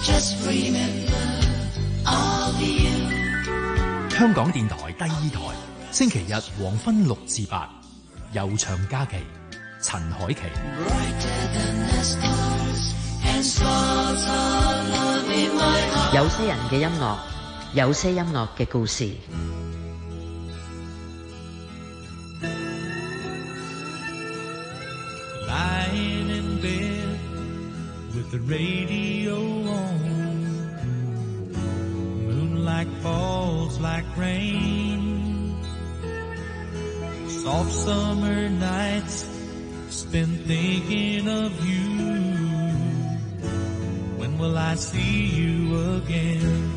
香港電台第二台，星期日黃昏6至8，悠長假期，陳凱琪。 有些人嘅音樂，有些音樂嘅故事。 Lying in bed with the radio on, moonlight falls like rain, soft summer nights spent thinking of you. When will I see you again?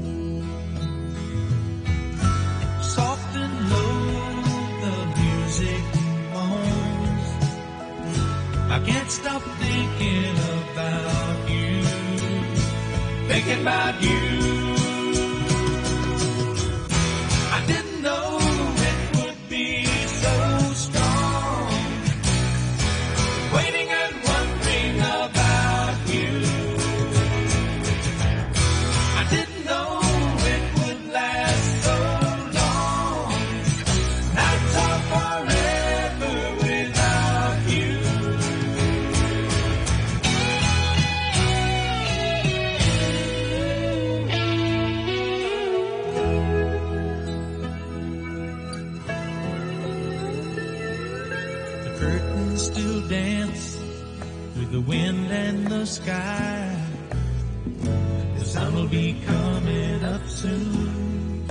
Soft and low the music moans, I can't stop thinking about you, thinking about you. I didn't know it would be so strong, waiting and wondering about you. I didn't know it would last so long, nights are forever without you. The curtains still dance with the wind and the sky. The sun will be coming up soon,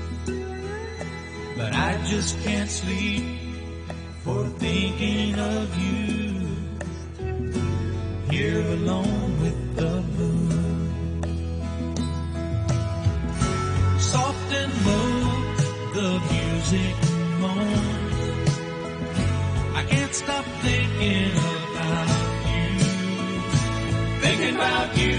but I just can't sleep for thinking of you, here alone with the moon. Soft and low the music moans, I can't stop thinking about you, thinking about you.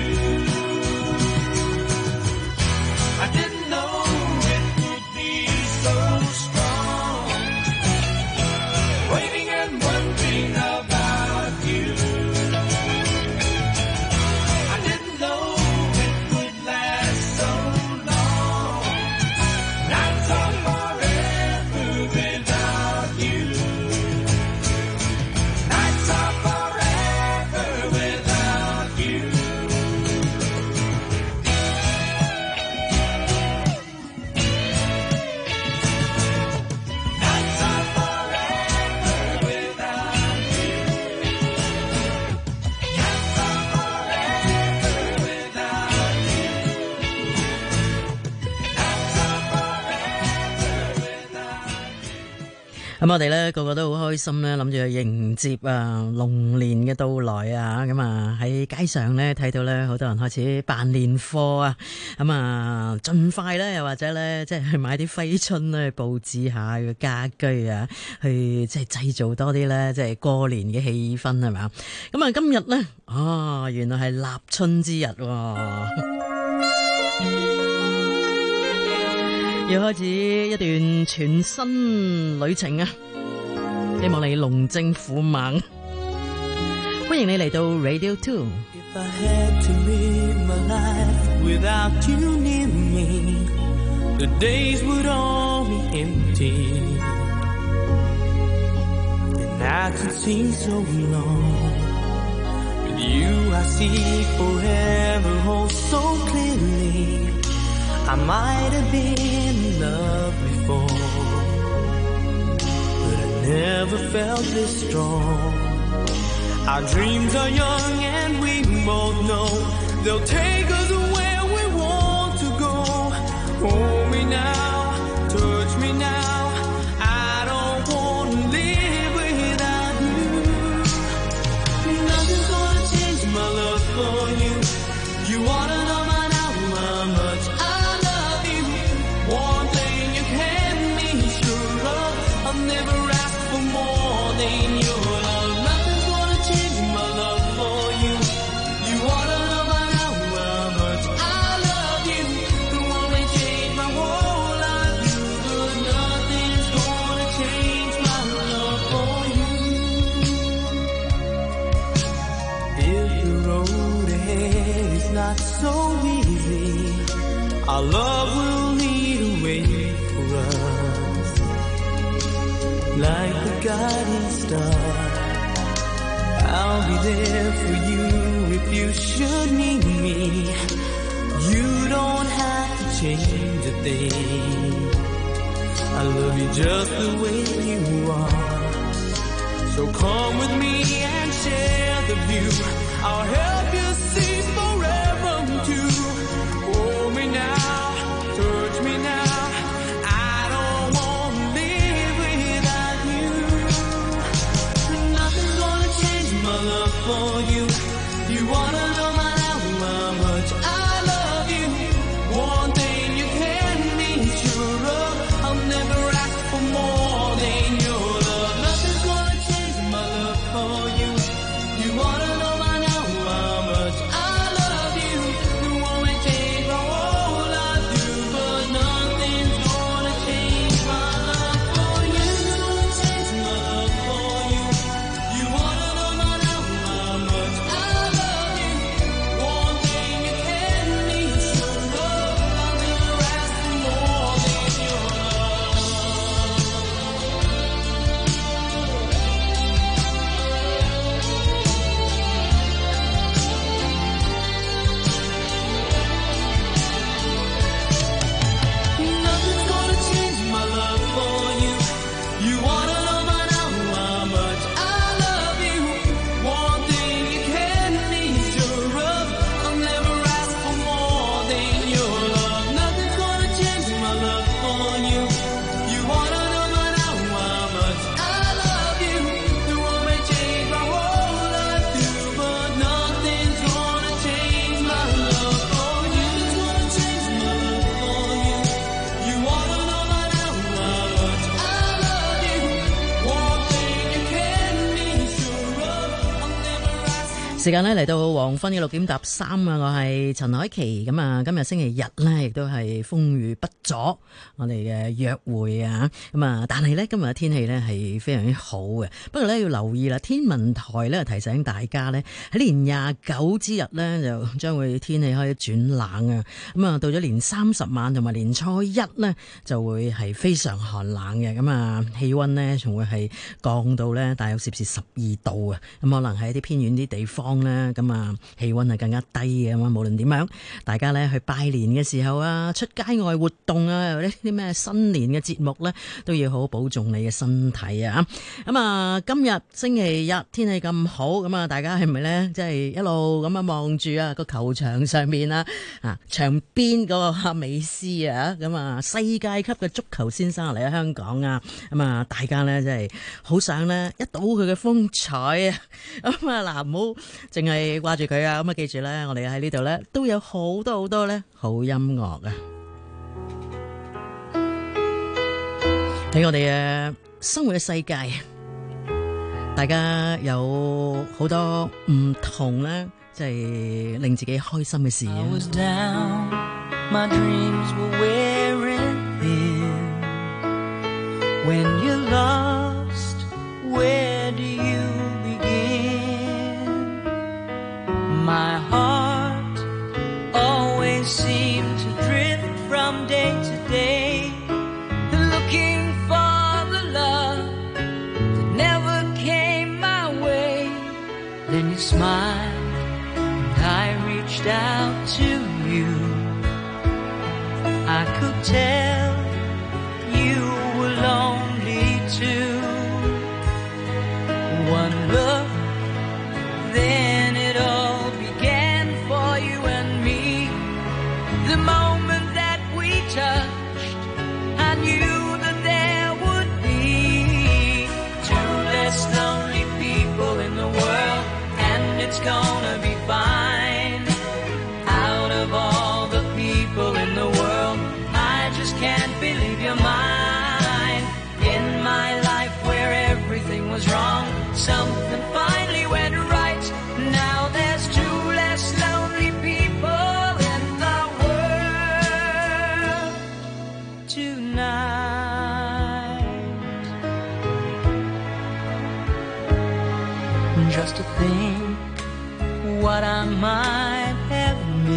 I didn't know it would be so strong, waiting and wondering about you. I didn't know it would last so long, nights are forever without you, nights are forever without you. Nights are forever without you. Nights are forever without you. Nights are forever without you. 咁我哋咧個個都好開心咧，諗住去迎接龍年嘅到來啊！咁啊喺街上咧睇到咧好多人開始辦年貨啊！咁啊盡快咧又或者咧即係去買啲揮春咧去佈置下個家居啊，去即係製造多啲咧即係過年嘅氣氛係嘛？咁啊今日咧原來係立春之日喎。要開始一段全新旅程啊！希望你龍精虎猛，歡迎你嚟到 Radio 2。 If I had to live my life without you near me, the days would all be empty. The nights would seem so long. With you I see forever, oh so clearly. I might have been in love before, but I never felt this strong. Our dreams are young and we both know they'll take us where we want to go. Hold me now, touch me now, I don't want to live without you. Nothing's gonna change my love for you. You wanna know by now how much I love you. One thing you can be sure of, I'll never ask for more than your love. Nothing's gonna change my love for you. You wanna know by now how much I love you. The one may change my whole life, but nothing's gonna change my love for you. If the road ahead is not so easy. Our love will lead a way for us, like the guiding star. I'll be there for you if you should need me. You don't have to change a thing. I love you just the way you are. So come with me and share the view. I'll help you see forever too. Hold me now, touch me now. I don't want to live without you. Nothing's gonna change my love for you. You wanna know how much I love you. One thing you can be sure of, I'll never ask for more than your love. Nothing's gonna change my love for you. You wanna know by now how much I love you. You won't change my whole life through, but nothing's gonna change my love for you. Nothing's gonna change my love for you. You wanna know by now how much I love you. One thing you can be sure of, I'll never ask for more than your love. Nothing's gonna change my love for you. You wanna know by now how much I love you. One thing you can be sure of, I'll never ask for more than your love. Nothing's gonna change my love for you. You wanna know by now how much I love you. You won't change my whole life through, but nothing's gonna change my love for you. Nothing's gonna change my love for you. You wanna know by now how much I love you. One thing you can be sure of, I'll never ask. 時間呢嚟到黃昏嘅6:13啊，我係陳凱琪。咁啊，今日星期日呢，亦都係風雨不阻我哋嘅約會啊。咁啊，但係呢，今日嘅天氣呢係非常之好嘅。不過呢，要留意啦，天文台呢提醒大家呢，喺年29之日呢，就將會天氣開始轉冷啊。咁啊，到咗年30晚同埋年初一呢，就會係非常寒冷嘅。咁啊，氣溫呢，仲會係降到呢大約攝氏12度啊。咁可能喺一啲偏遠啲地方呢，咁啊氣溫係更加低嘅。咁啊，無論點樣，大家呢去拜年嘅時候啊，出街外活動啊，或者啲咩新年嘅節目呢，都要好好保重你嘅身體啊。咁啊，今日星期日天氣咁好，咁啊，大家係咪呢？即係一路咁樣望住啊個球場上面啊，場邊嗰個美斯啊，咁啊世界級嘅足球先生嚟喺香港啊，咁啊大家呢，真係好想呢一睹佢嘅風采啊。咁啊嗱，唔好淨係掛住佢啊。咁啊，記住呢，我哋喺呢度呢，都有好多呢好音樂啊。喺我哋嘅生活嘅世界，大家有好多唔同呢，即係令自己開心嘅事 I 啊。 was down, my dreams were wearing thin. When you're lost, where do you begin? My heart always seemed to drift from day to day, looking for the love that never came my way. Then you smiled and I reached out to you. I could tell you were lonely too. One look, then it all began for you and me. The moment that we touched, I knew that there would be two less lonely people in the world, and it's gonna be fine. Out of all the people in the world, I just can't believe you're mine. In my life where everything was wrong, something finally went right. Now there's two less lonely people in the world tonight. Just to think what I might have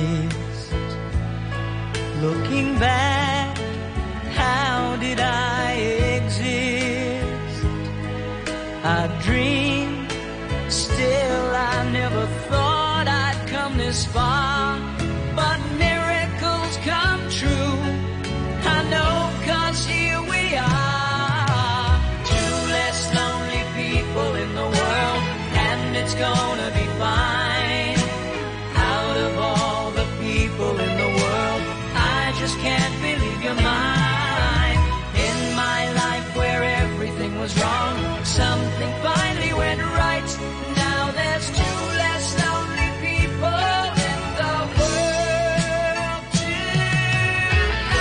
Looking back, how did I exist? I dreamed, still I never thought I'd come this far. But miracles come true, I know, 'cause here we are. Two less lonely people in the world, and it's gonna be fine. Out of all the people in the world, I just can't believe you're mine. In my life where everything was wrong, something finally went right. Now there's two less lonely people in the world tonight.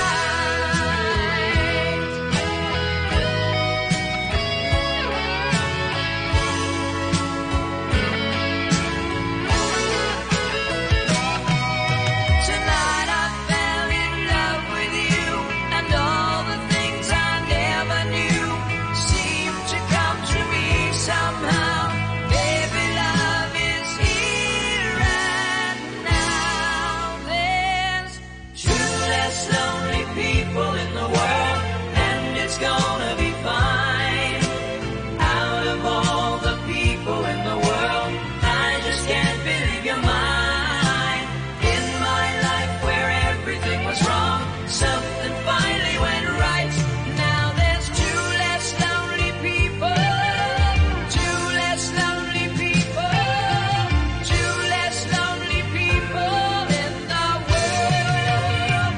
Tonight I fell in love with you, and all the things I never knew seem to come to me somehow. Baby, love is here and now. There's two less lonely people in the world, and it's gonna be fine. Out of all the people in the world, I just can't believe you're mine. In my life where everything was wrong, something finally went right. Now there's two less lonely people, two less lonely people, two less lonely people in the world.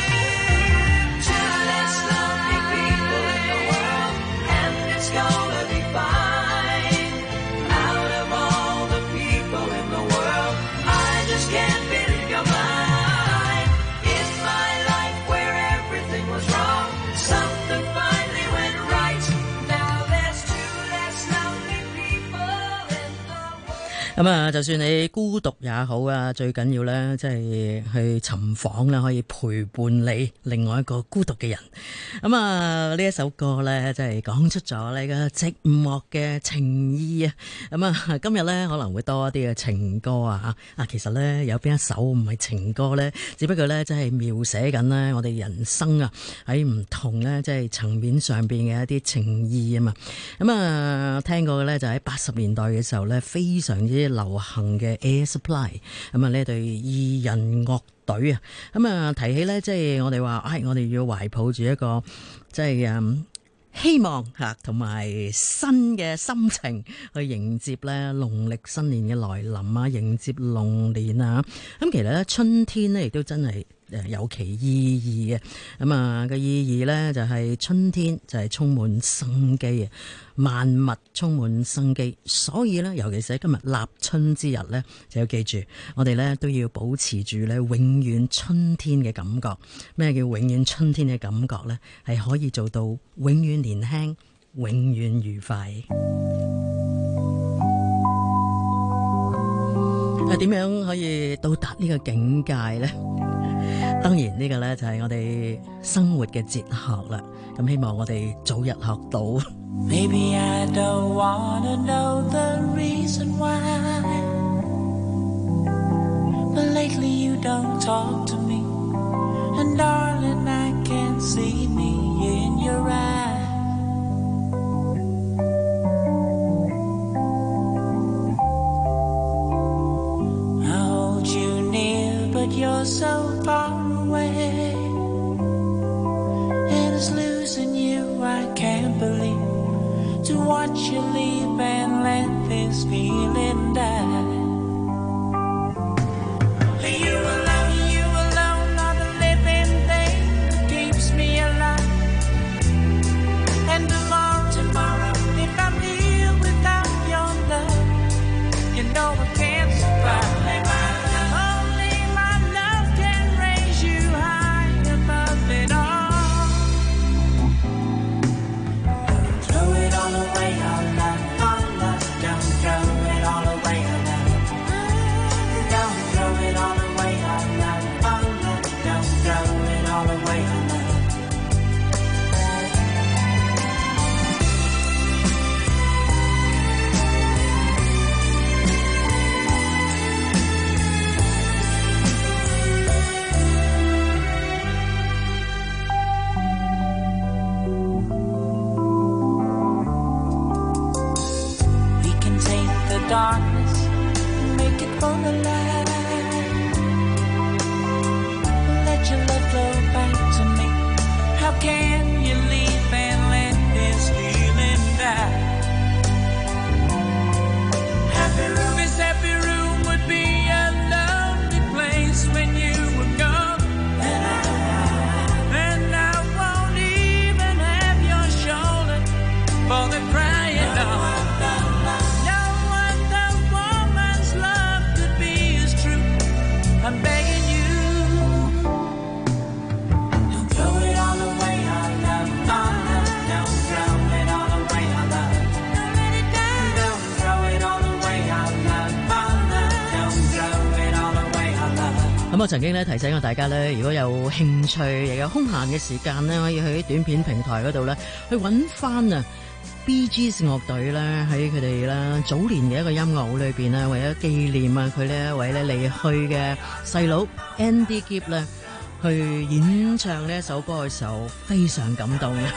Two less lonely people in the world, and it's gonna be fine. Out of all the people in the world, I just can't believe you're mine. In my life where everything was wrong, something finally went right. Now there's two less lonely people in the world. 咁啊，就算你孤獨也好啊，最緊要咧，即係去尋訪啦，可以陪伴你另外一個孤獨嘅人。咁啊，呢一首歌咧，即係講出咗你嘅寂寞嘅情意啊。咁啊，今日咧可能會多一啲嘅情歌啊。其實咧有邊一首唔係情歌咧？只不過咧，即係描寫緊咧我哋人生啊喺唔同咧即係層面上邊嘅一啲情意啊嘛。咁啊，聽過嘅咧就喺80年代嘅時候咧，非常之流行嘅 Air Supply。咁啊，呢隊二人樂隊啊，咁啊提起咧，即係我哋話，我哋要懷抱住一個即係希望嚇，同埋新嘅心情去迎接咧農曆新年嘅來臨啊，迎接龍年啊。咁其實咧春天咧亦都真係有其意義嘅。咁啊嘅意義咧就係春天就係充滿生機啊，萬物充滿生機。所以咧，尤其是喺今日立春之日咧，就要記住，我哋咧都要保持住咧永遠春天嘅感覺。咩叫永遠春天嘅感覺咧？係可以做到永遠年輕，永遠愉快。點樣可以到達呢個境界呢？當然呢個呢就係我哋生活嘅哲學啦。咁希望我哋早日學到。 Maybe I don't wanna know the reason why, but lately you don't talk to me, and darling I can see me in your eyes. I hold you near, but you're so far away, and it's losing you I can't believe. To watch you leave and let this feeling die. You alone are the living thing that keeps me alive. And tomorrow, if I'm here without your love, you know I can't survive. Only my love can raise you high above it all. Throw it all away, all love, don't throw it all away. the line. Let your love flow back to me. How can you leave and let this feeling die? Happy room, this happy room would be a lonely place when you were gone. And I won't even have your shoulder for the crying dog. No wonder woman's love could be as true. I'm begging you. Don't throw it all away, our love, our love. Don't throw it all away, our love. Don't let it down. Don't throw it all away, our love, our love. Don't throw it all away, our love. 咁我曾經咧提醒過大家咧，如果有興趣又有空閒嘅時間咧，可以去短片平台嗰度咧去揾翻啊 Bee Gees 樂隊咧喺佢哋啦早年嘅一個音樂會裏邊咧，為咗紀念啊佢呢一位咧離去嘅細佬 Andy Gibb 咧去演唱呢一首歌嘅時候，非常感動嘅。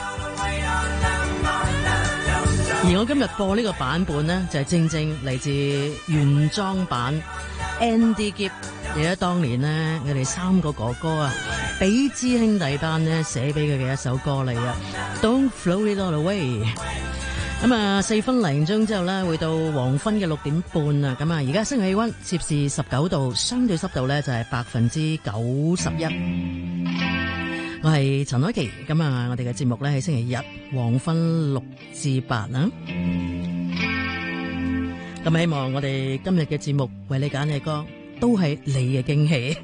而我今日播呢個版本呢，就係正正嚟自原裝版 Andy Gibb。記得當年呢，佢哋三個哥哥啊，比茲兄弟班呢寫俾佢嘅一首歌嚟啊 ，Don't Throw It All Away。咁啊，4分零鐘之後呢，會到黃昏嘅6點半啊。咁啊，而家室外氣溫攝氏19度，相對濕度呢就係91%。我係陳凱琪，咁啊，我哋嘅節目呢喺星期日黃昏6至8啊。咁希望我哋今日嘅節目為你揀嘅歌，都係你嘅驚喜。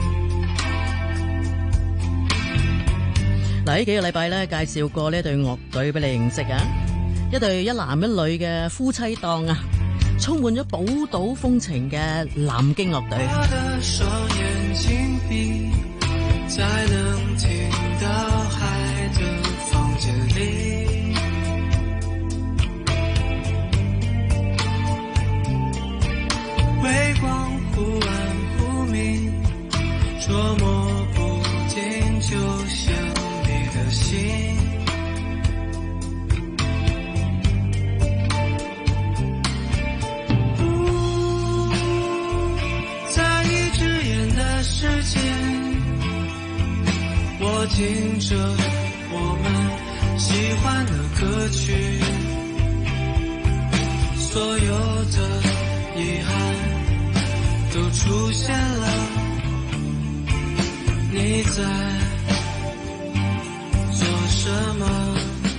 嗱，呢幾個禮拜咧介紹過呢隊樂隊俾你認識啊，一隊一男一女嘅夫妻檔啊，充滿咗寶島風情嘅南京樂隊。 我的雙眼緊閉，在能聽到海的房間裡，微光忽暗忽明，捉摸不定，就像你的心。在一只眼的世界，我聽着我們喜歡的歌曲，所有的遺憾都出現了，你在做什麼？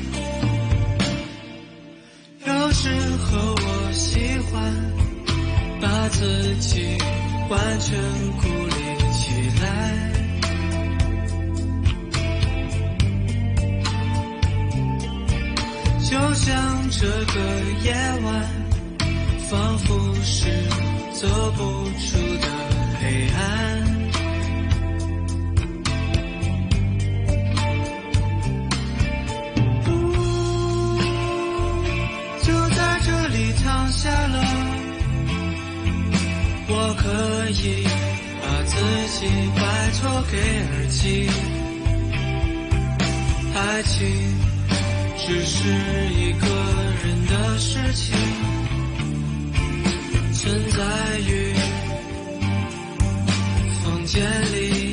有時候我喜歡把自己完全孤立起來，就像這個夜晚仿佛是走不出的黑暗，就在這裡躺下了，我可以把自己擺脫給耳機，愛情只是一個人的事情，存在於房間裡。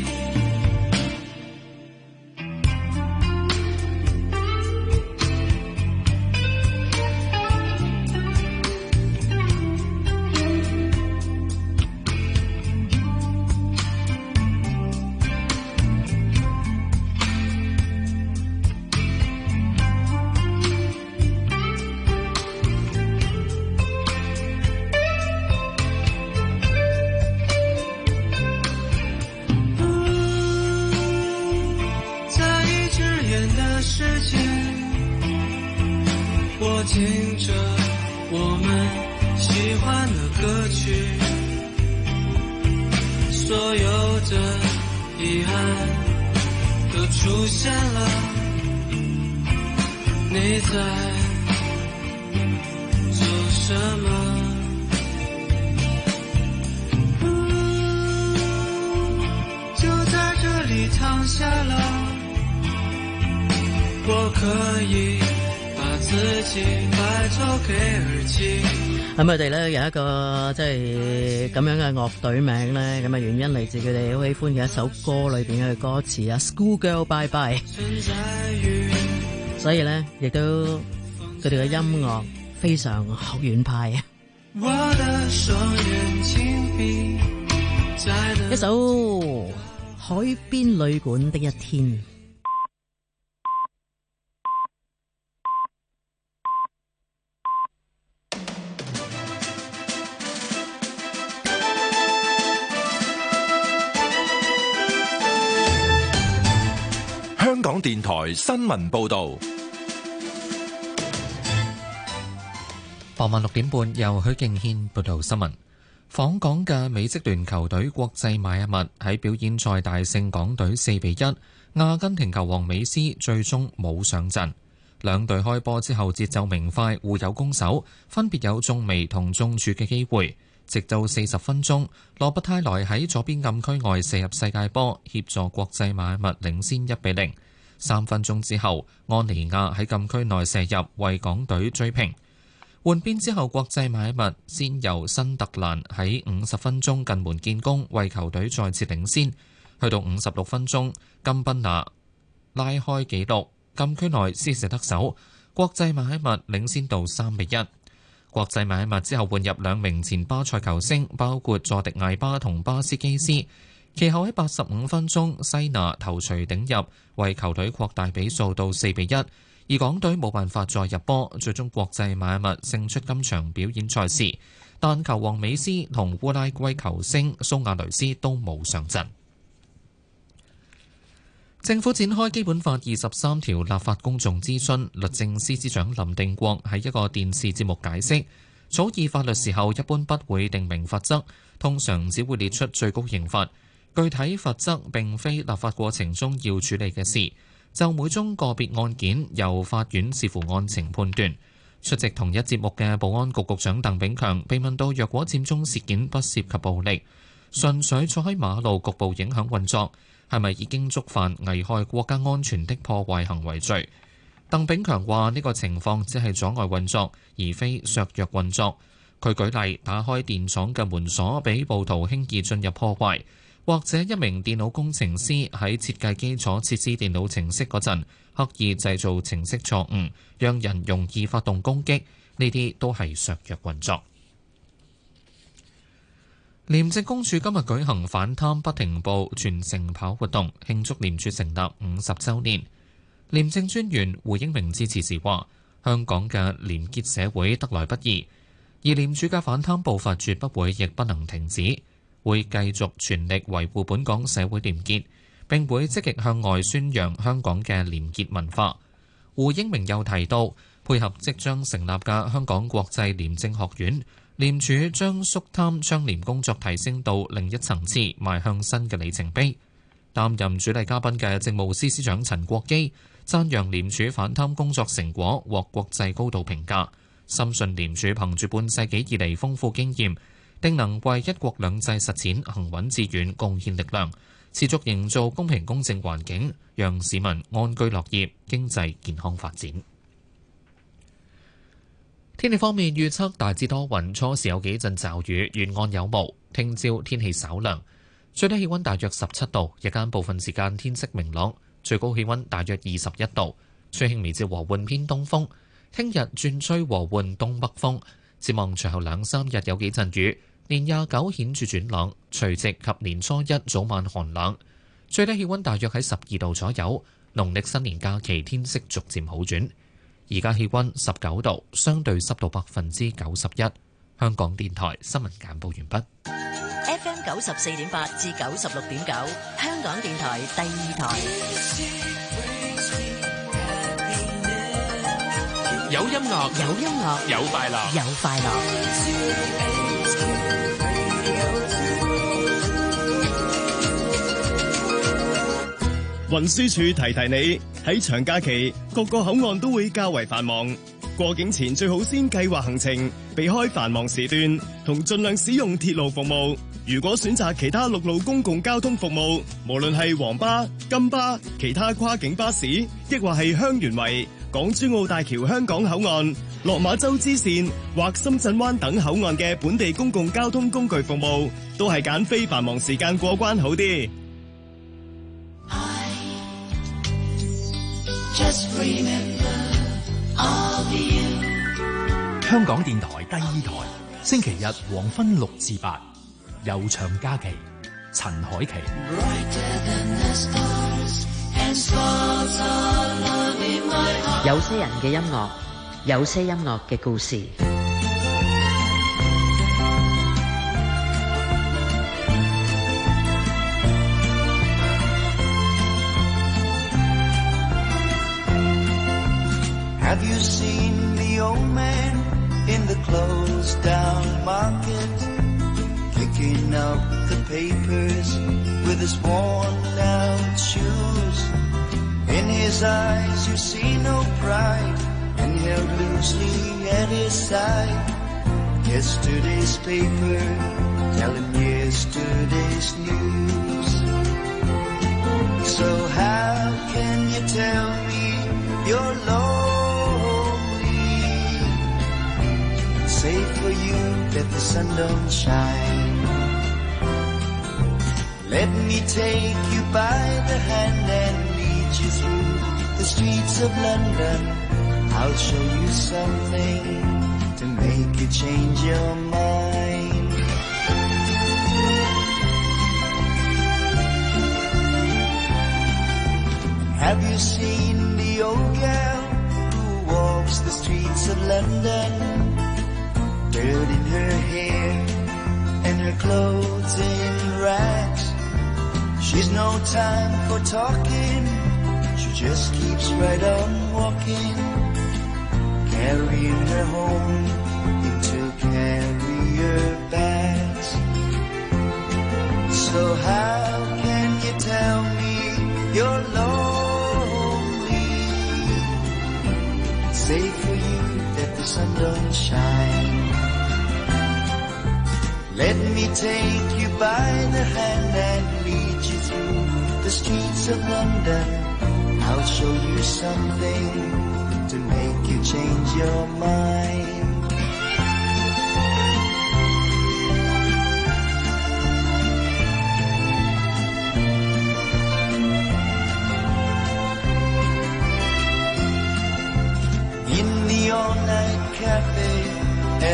聽着我們喜歡的歌曲，所有的遺憾都出現了，你在做什麼？就在這裡躺下了，我可以自己擺脫給耳機。 咁佢哋咧有一個即係咁樣嘅樂隊名咧，咁啊原因嚟自佢哋好喜歡嘅一首歌裏邊嘅歌詞啊 ，Schoolgirl Bye Bye。所以咧，亦都佢哋嘅音樂非常學院派啊！一首《海邊旅館的一天》。 香港電台新聞報道， 傍晚6點半由許敬軒報道新聞。訪港嘅美職聯球隊國際邁阿密喺表演賽大勝港隊4-1，阿根廷球王美斯最終冇上陣。兩隊開波之後節奏明快，互有攻守，分別有中楣同中柱嘅機會。直到40分鐘，羅伯泰萊喺左邊禁區外射入世界波，協助國際邁阿密領先1-0。3分鐘之後，安尼亞喺禁區內射入，為港隊追平。換邊之後，國際邁阿密先由辛特蘭喺50分鐘近門建功，為球隊再次領先。去到56分鐘，金賓拿拉開紀錄，禁區內施射得手，國際邁阿密領先到3-1。國際邁阿密之後換入2名前巴塞球星，包括佐迪艾巴同巴斯基斯。其後喺85分鐘，西拿頭槌頂入，為球隊擴大比數到4-1。而港隊冇辦法再入波，最終國際邁阿密勝出今場表演賽事。但球王美斯同烏拉圭球星蘇亞雷斯都冇上陣。政府展開基本法23條立法公眾諮詢，律政司司長林定國喺一個電視節目解釋，草擬法律時候一般不會定明罰則，通常只會列出最高刑罰。具體罰則並非立法過程中要處理嘅事，就每宗個別案件由法院視乎案情判斷。出席同一節目嘅保安局局長鄧炳強被問到，若果佔中事件不涉及暴力，純粹坐喺馬路局部影響運作，係咪已經觸犯危害國家安全的破壞行為罪？鄧炳強話呢個情況只係阻礙運作，而非削弱運作。佢舉例打開電廠嘅門鎖俾暴徒輕易進入破壞，或者一名電腦工程師喺設計基礎設置電腦程式嗰陣，刻意製造程式錯誤，讓人容易發動攻擊，呢啲都係削弱運作。廉政公署今日舉行反貪不停步全城跑活動，慶祝廉署成立50週年。廉政專員胡英明致辭時話：香港嘅廉潔社會得來不易，而廉署嘅反貪步伐絕不會亦不能停止。會繼續全力維護本港社會廉潔，並會積極向外宣揚香港嘅廉潔文化。胡英明又提到，配合即將成立嘅香港國際廉政學院，廉署將肅貪倡廉工作提升到另一層次，邁向新嘅里程碑。擔任主禮嘉賓嘅政務司司長陳國基讚揚廉署反貪工作成果獲國際高度評價，深信廉署憑住半世紀以嚟豐富經驗，定能為一國兩制實踐行穩致遠貢獻力量，持續營造公平公正環境，讓市民安居樂業、經濟健康發展。天氣方面預測大致多雲，初時有幾陣驟雨，沿岸有霧。聽朝天氣稍涼，最低氣溫大約17度，日間部分時間天色明朗，最高氣溫大約21度，吹輕微至和緩偏東風。聽日轉吹和緩東北風，展望隨後2-3日有幾陣雨。年29顯著轉冷，除夕及年初一早晚寒冷，最低氣溫大約喺12度左右。農曆新年假期天色逐漸好轉。而家氣溫19度，相對濕度91%。香港電台新聞簡報完畢。 FM 94.8至96.9，香港電台第2台。 有音樂， 有音樂， 有快樂， 有快樂。 運輸署提提你，喺長假期各個口岸都會較為繁忙，過境前最好先計劃行程，避開繁忙時段，同盡量使用鐵路服務。如果選擇其他陸路公共交通服務，無論係黃巴、金巴、其他跨境巴士，抑或係香園圍、 港珠澳大橋香港口岸、落馬洲支線或深圳灣等口岸嘅本地公共交通工具服務，都係揀非繁忙時間過關好啲。 香港電台第二台，星期日黃昏6至8，悠長假期，陳凱琪。 有些人嘅音樂，有些音樂嘅故事。 Have you seen the old man in the closed down market, picking up the papers with his worn out shoes? In his eyes you see no pride, and held loosely at his side. Yesterday's paper telling yesterday's news. So how can you tell me you're lonely? Say for you that the sun don't shine. Let me take you by the hand and lead you through the streets of London. I'll show you something to make you change your mind. Have you seen the old girl who walks the streets of London? Dirt in her hair and her clothes in rags. She's no time for talking, she just keeps right on walking, carrying her home into carrier bags. So how can you tell me you're lonely? Say for you that the sun don't shine. Let me take you by the hand and lead you through the streets of London. I'll show you something to make you change your mind. In the all-night cafe at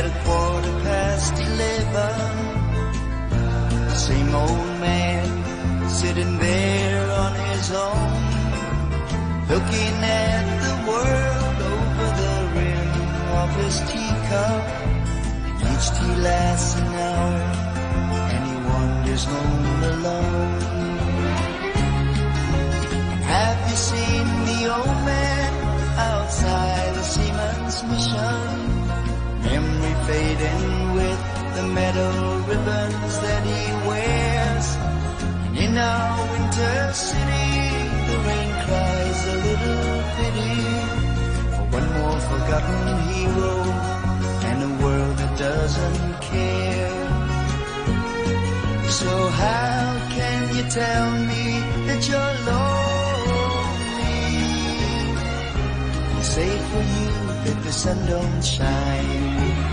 11:15, same old man sitting there on his own, looking at the world over the rim of his teacup. Each tea lasts an hour and he wanders home alone. And have you seen the old man outside the Seaman's Mission? Memory fading with the metal ribbons that he wears. And in our winter city, the rain cries a little pity for one more forgotten hero and a world that doesn't care. So how can you tell me that you're lonely? Say for you that the sun don't shine.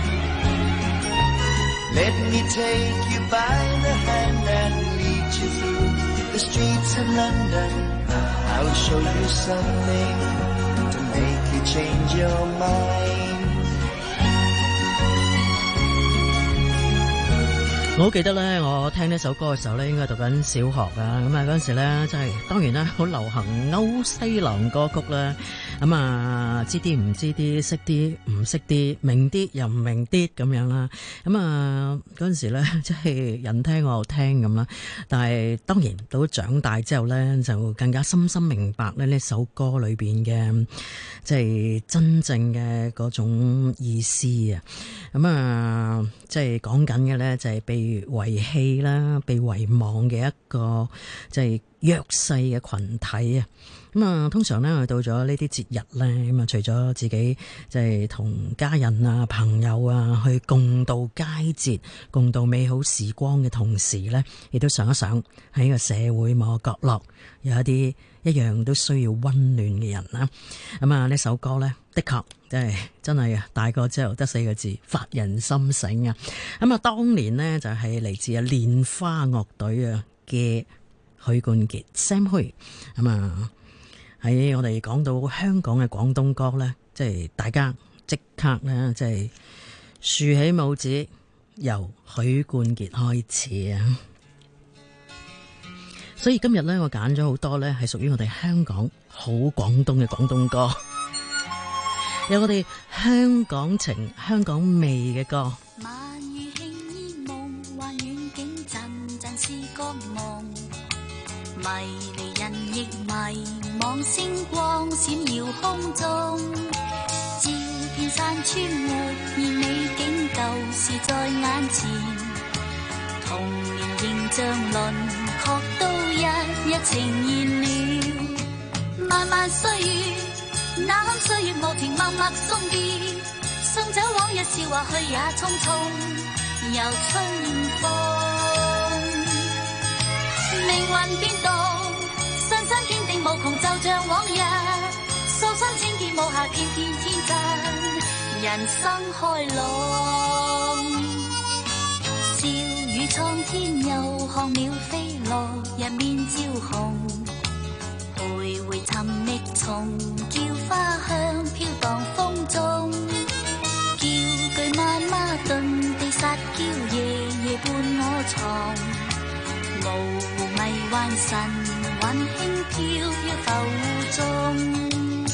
Let me take you by the hand and lead you through the streets of London. I'll show you something to make you change your mind. 我好記得咧，我聽呢首歌嘅時候咧，應該讀緊小學啊。咁啊，嗰陣時咧，真係當然啦，好流行歐西郎歌曲啦。咁啊，知啲唔知啲，識啲唔識啲，明啲又唔明啲咁樣啦。咁啊，嗰陣時咧，即係人聽我又聽咁啦。但係當然到長大之後咧，就更加深深明白咧呢首歌裏邊嘅即係真正嘅嗰種意思啊。咁啊，即係講緊嘅咧，就係被遺棄啦、被遺忘嘅一個即係弱勢嘅群體啊。咁啊，通常咧到咗呢啲節日咧，咁啊，除咗自己即係同家人啊、朋友啊去共度佳節、共度美好時光嘅同時咧，亦都想一想喺個社會某個角落有一啲一樣都需要溫暖嘅人啦。咁啊，呢首歌咧，的確真係啊，大個之後得4個字，發人心醒啊！咁啊，當年呢，就係嚟自蓮花樂隊啊嘅許冠傑 Sam Hui。咁啊，喺我哋講到香港嘅廣東歌咧，即係大家即刻咧，即係豎起拇指，由許冠傑開始啊！所以今日咧，我揀咗好多咧，係屬於我哋香港好廣東嘅廣東歌。有我哋香港情、香港味嘅歌。 晚雨輕煙夢，幻遠景陣陣是個夢，迷離人亦迷望星光閃耀空中，照遍山川湖，而美景舊時在眼前，童年形象輪廓都一一呈現了，漫漫歲月。那看歲月無情默默送別，送走往日笑話去也匆匆，又春風。命運變動，信心堅定無窮，就像往日，素心清潔無瑕，翩翩天真，人生開朗。笑語蒼天，又看鳥飛落，日面照紅。徘徊尋覓蟲，叫花香飄蕩風中，叫句媽媽頓地撒嬌，夜夜伴我床，模糊迷幻神魂輕飄飄浮湖中。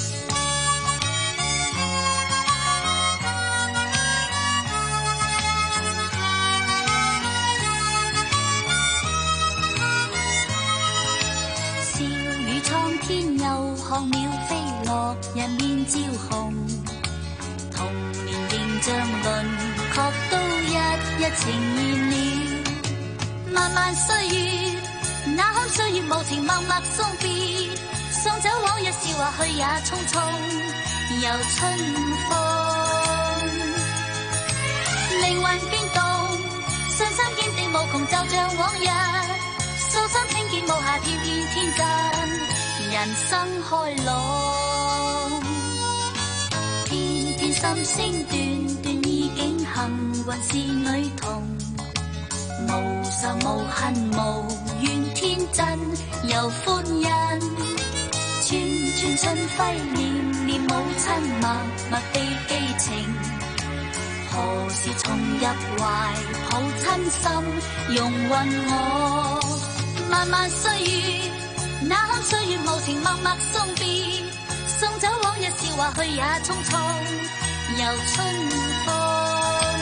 又看鳥飛落，人面照紅，童年形象輪廓都一一呈現了，漫漫歲月，那看歲月無情默默送別，送走往日笑話去也匆匆，又春風。命運變動，信心堅定無窮，就像往日，素心清潔無瑕，翩翩天真，人生開朗，天天心聲段段意境，幸運是女童，無仇無恨無怨，天真又歡欣，串串春暉念念母親，默默地寄情，何時重入懷抱親心，容允我漫漫歲月。那看歲月無情默默送別，送走往日笑話去也匆匆，又春風。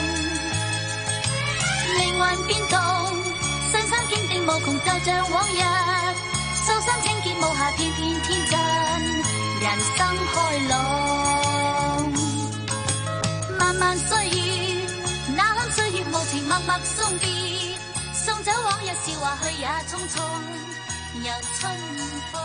命運變動，信心堅定無窮，就像往日，素心清潔無瑕，翩翩天真，人生開朗。漫漫歲月，那看歲月無情默默送別，送走往日笑話去也匆匆，又春風。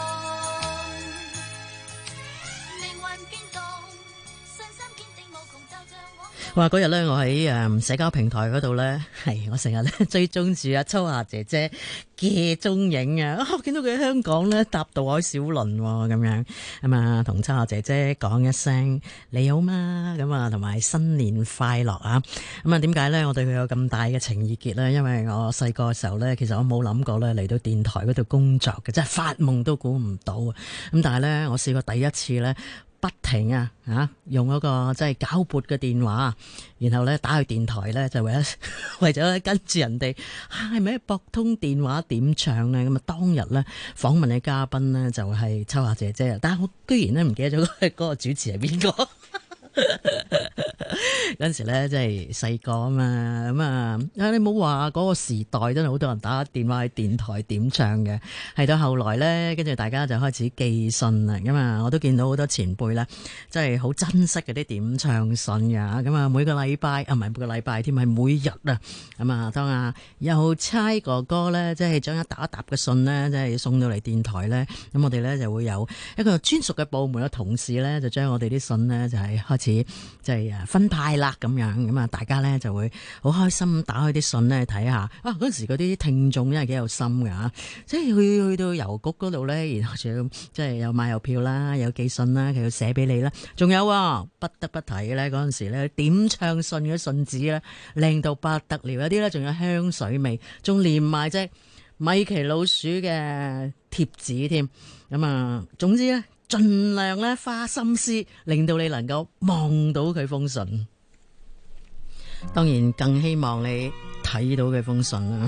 命運變動，信心堅定無窮，就像往日。 話嗰日咧，我喺社交平台嗰度咧，係我成日咧追蹤住阿秋霞姐姐嘅蹤影啊！我見到佢喺香港咧搭渡海小輪咁樣，咁啊同秋霞姐姐講一聲你好嘛，咁啊同埋新年快樂啊！咁啊點解咧我對佢有咁大嘅情意結咧？因為我細個嘅時候咧，其實我冇諗過咧嚟到電台嗰度工作嘅，真係發夢都估唔到啊！咁但係咧，我試過第一次咧。不停用嗰個即係攪撥嘅電話，然後咧打去電台咧就為咗跟住人哋係咪撥通電話點唱咧？咁啊當日咧訪問嘅嘉賓咧就係秋霞姐姐，但係我居然咧唔記得咗嗰個主持係邊個。 嗰陣時咧，即係細個啊嘛，咁啊，你冇話嗰個時代真係好多人打電話去電台點唱嘅，係到後來咧，跟住大家就開始寄信啦，咁啊，我都見到好多前輩咧，真係好珍惜嗰啲點唱信噶，咁啊，每個禮拜啊，唔係每個禮拜添，係每日啊，咁啊，當啊郵差哥哥咧，即係將一沓一沓嘅信咧，即係送到嚟電台咧，咁我哋咧就會有一個專屬嘅部門嘅同事咧，就將我哋啲信咧就係開始即係分派啦咁樣，咁啊大家咧就會好開心打開啲信咧睇下，啊嗰陣時嗰啲聽眾真係幾有心㗎嚇，即係去到郵局嗰度咧，然後仲要即係有買郵票啦，有寄信啦，佢要寫俾你啦，仲有不得不提咧嗰陣時咧點唱信嘅信紙咧靚到不得了，有啲咧仲有香水味，仲連埋隻米奇老鼠嘅貼紙添，咁啊總之咧盡量咧花心思令到你能夠望到佢封信，當然更希望你睇到佢封信啦。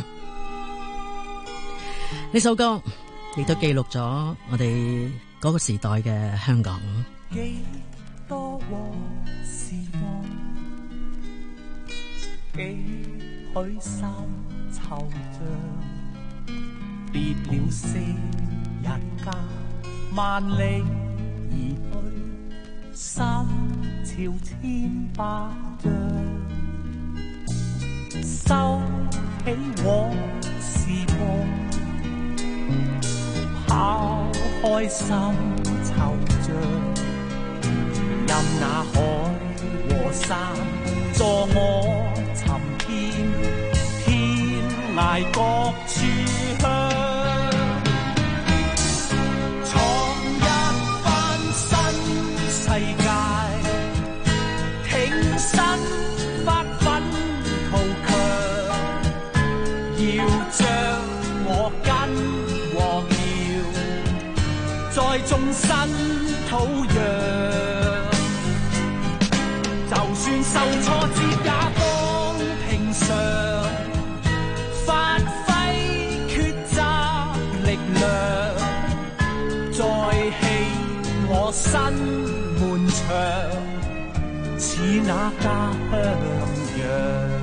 呢首歌亦都記錄咗我哋嗰個時代嘅香港。 幾多往事往，幾許三惆悵，別了昔日家，萬里而去，心潮千百丈，收起往事夢，拋開心惆悵，任那海和山助我尋遍天涯各處鄉，創一番新世界，挺身發奮圖強，要將我根和苗在眾生土壤，就算受挫折也當平常，發揮抉擇力量，再起我新門牆，似那家鄉樣。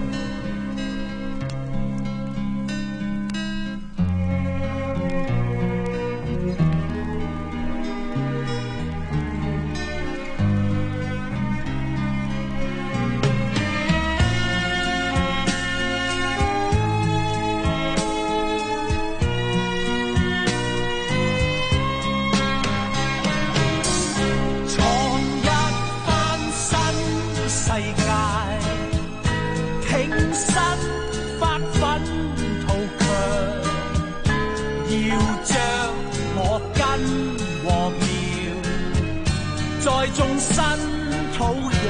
眾生土壤，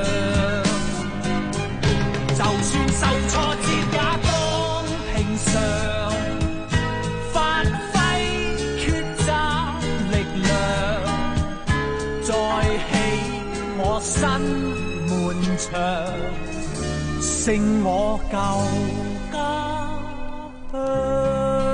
就算受挫折也當平常，發揮抉擇力量，再起我新門牆，勝我舊家鄉。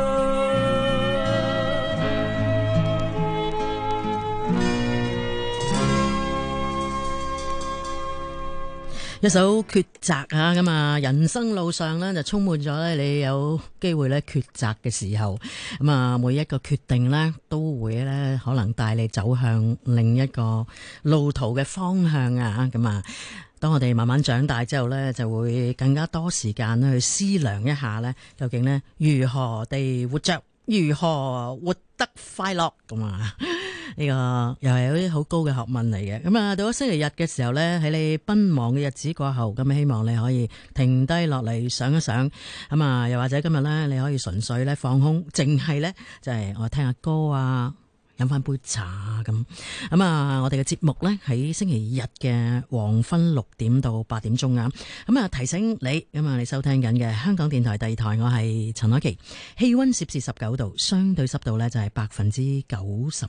一首抉擇啊，咁啊，人生路上咧就充滿咗咧，你有機會咧抉擇嘅時候，咁啊，每一個決定咧都會咧可能帶你走向另一個路途嘅方向啊，咁啊，當我哋慢慢長大之後咧，就會更加多時間去思量一下咧，究竟咧如何地活着，如何活得快樂咁啊。呢個又係有啲好高嘅學問嚟嘅，咁啊到咗星期日嘅時候呢，喺你奔忙嘅日子過後，咁希望你可以停低落嚟想一想，咁啊又或者今日呢，你可以純粹呢放空，淨係呢就係我聽下歌啊，飲翻杯茶啊咁啊我哋嘅節目呢，喺星期日嘅黃昏6點到8點鐘啊，咁啊提醒你，咁啊你收聽緊嘅香港電台第二台，我係陳凱琪，氣溫攝氏19度，相對濕度呢就係91%。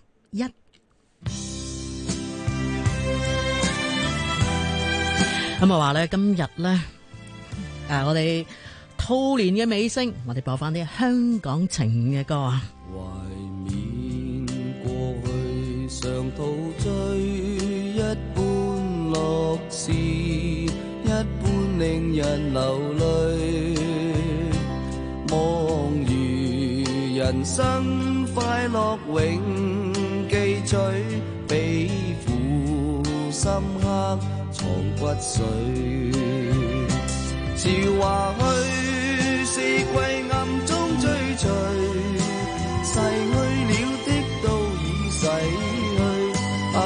咁我話咧，今日咧，我哋兔年嘅尾聲，我哋播翻啲香港情嘅歌啊。 懷緬過去常陶醉一般樂事一般令人流淚，望如人生快樂永記取，比苦深刻藏骨髓。潮華去，四季暗中追隨，逝去了的都已逝去。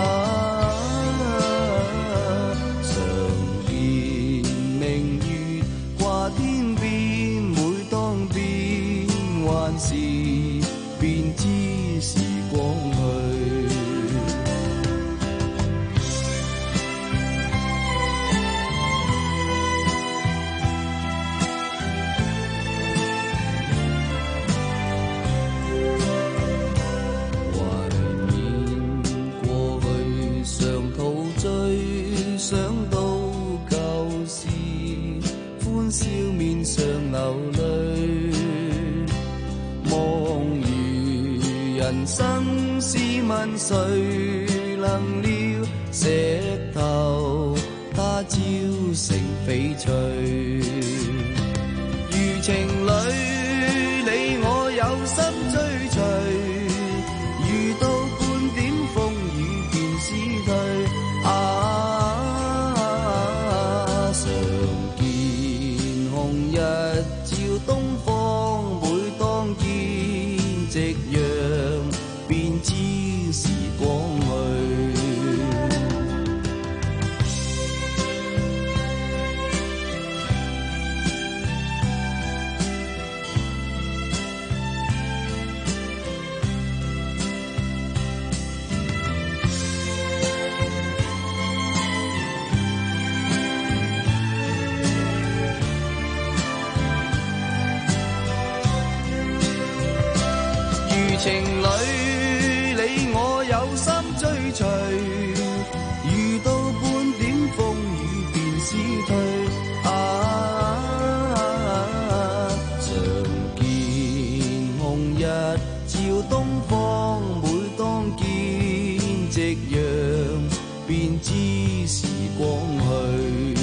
常見明月掛天邊，每當變幻時，便知時光去。想到舊事，歡笑面上流淚，望如人生試問誰能料，石頭他朝成翡翠。如情侶你我有心追隨，遇到半點風雨便消退。情侶你我有心追隨，遇到半點風雨便消退。常見紅日照東方，每當見夕陽便知時光去。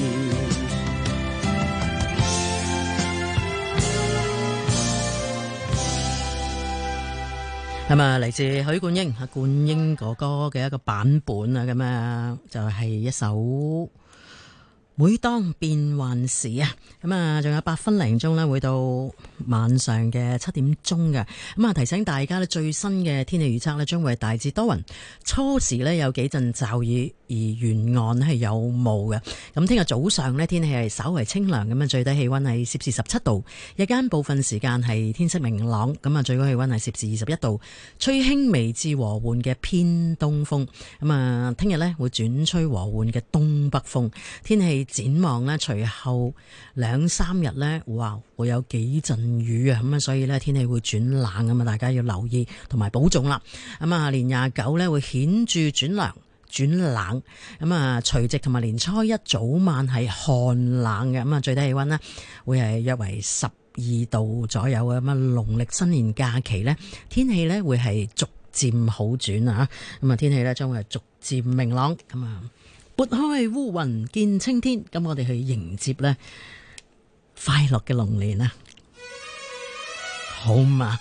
咁啊，嚟自許冠英冠英哥哥嘅一個版本啊，咁啊就係一首每當變幻時啊，咁啊仲有8分零鐘咧，會到晚上嘅7點鐘嘅。咁啊提醒大家咧，最新嘅天氣預測咧，將會係大致多雲，初時咧有幾陣驟雨，而沿岸係有霧嘅。咁聽日早上咧，天氣係稍為清涼，咁啊最低氣溫係攝氏17度，日間部分時間係天色明朗，咁啊最高氣溫係攝氏21度，吹輕微至和緩嘅偏東風。咁啊聽日咧會轉吹和緩嘅東北風，天氣展望咧，隨後2-3日咧，哇，會有幾陣雨啊！咁啊，所以咧天氣會轉冷，咁啊，大家要留意同埋保重啦。咁啊，年29咧會顯著轉涼轉冷，咁啊，除夕同埋年初一早晚係寒冷嘅，咁啊，最低氣溫呢會係約為12度左右嘅。咁啊，農曆新年假期咧，天氣咧會係逐漸好轉啊！咁啊，天氣咧將會係逐漸明朗，咁啊。撥開烏雲見青天，咁我哋去迎接咧快樂嘅龍年啊！好嘛？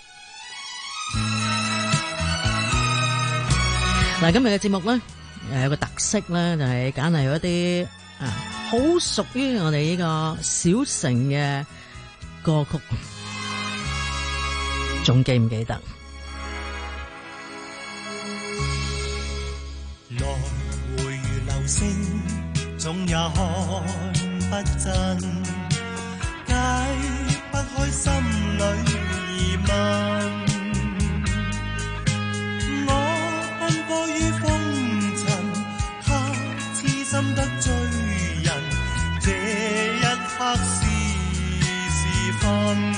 嗱，今日嘅節目咧，有個特色咧，就係揀嚟一啲好屬於我哋呢個小城嘅歌曲，仲記唔記得？ 星總也看不真，解不開心裏疑問。我奔波於風塵，他痴心得追人，這一刻是分。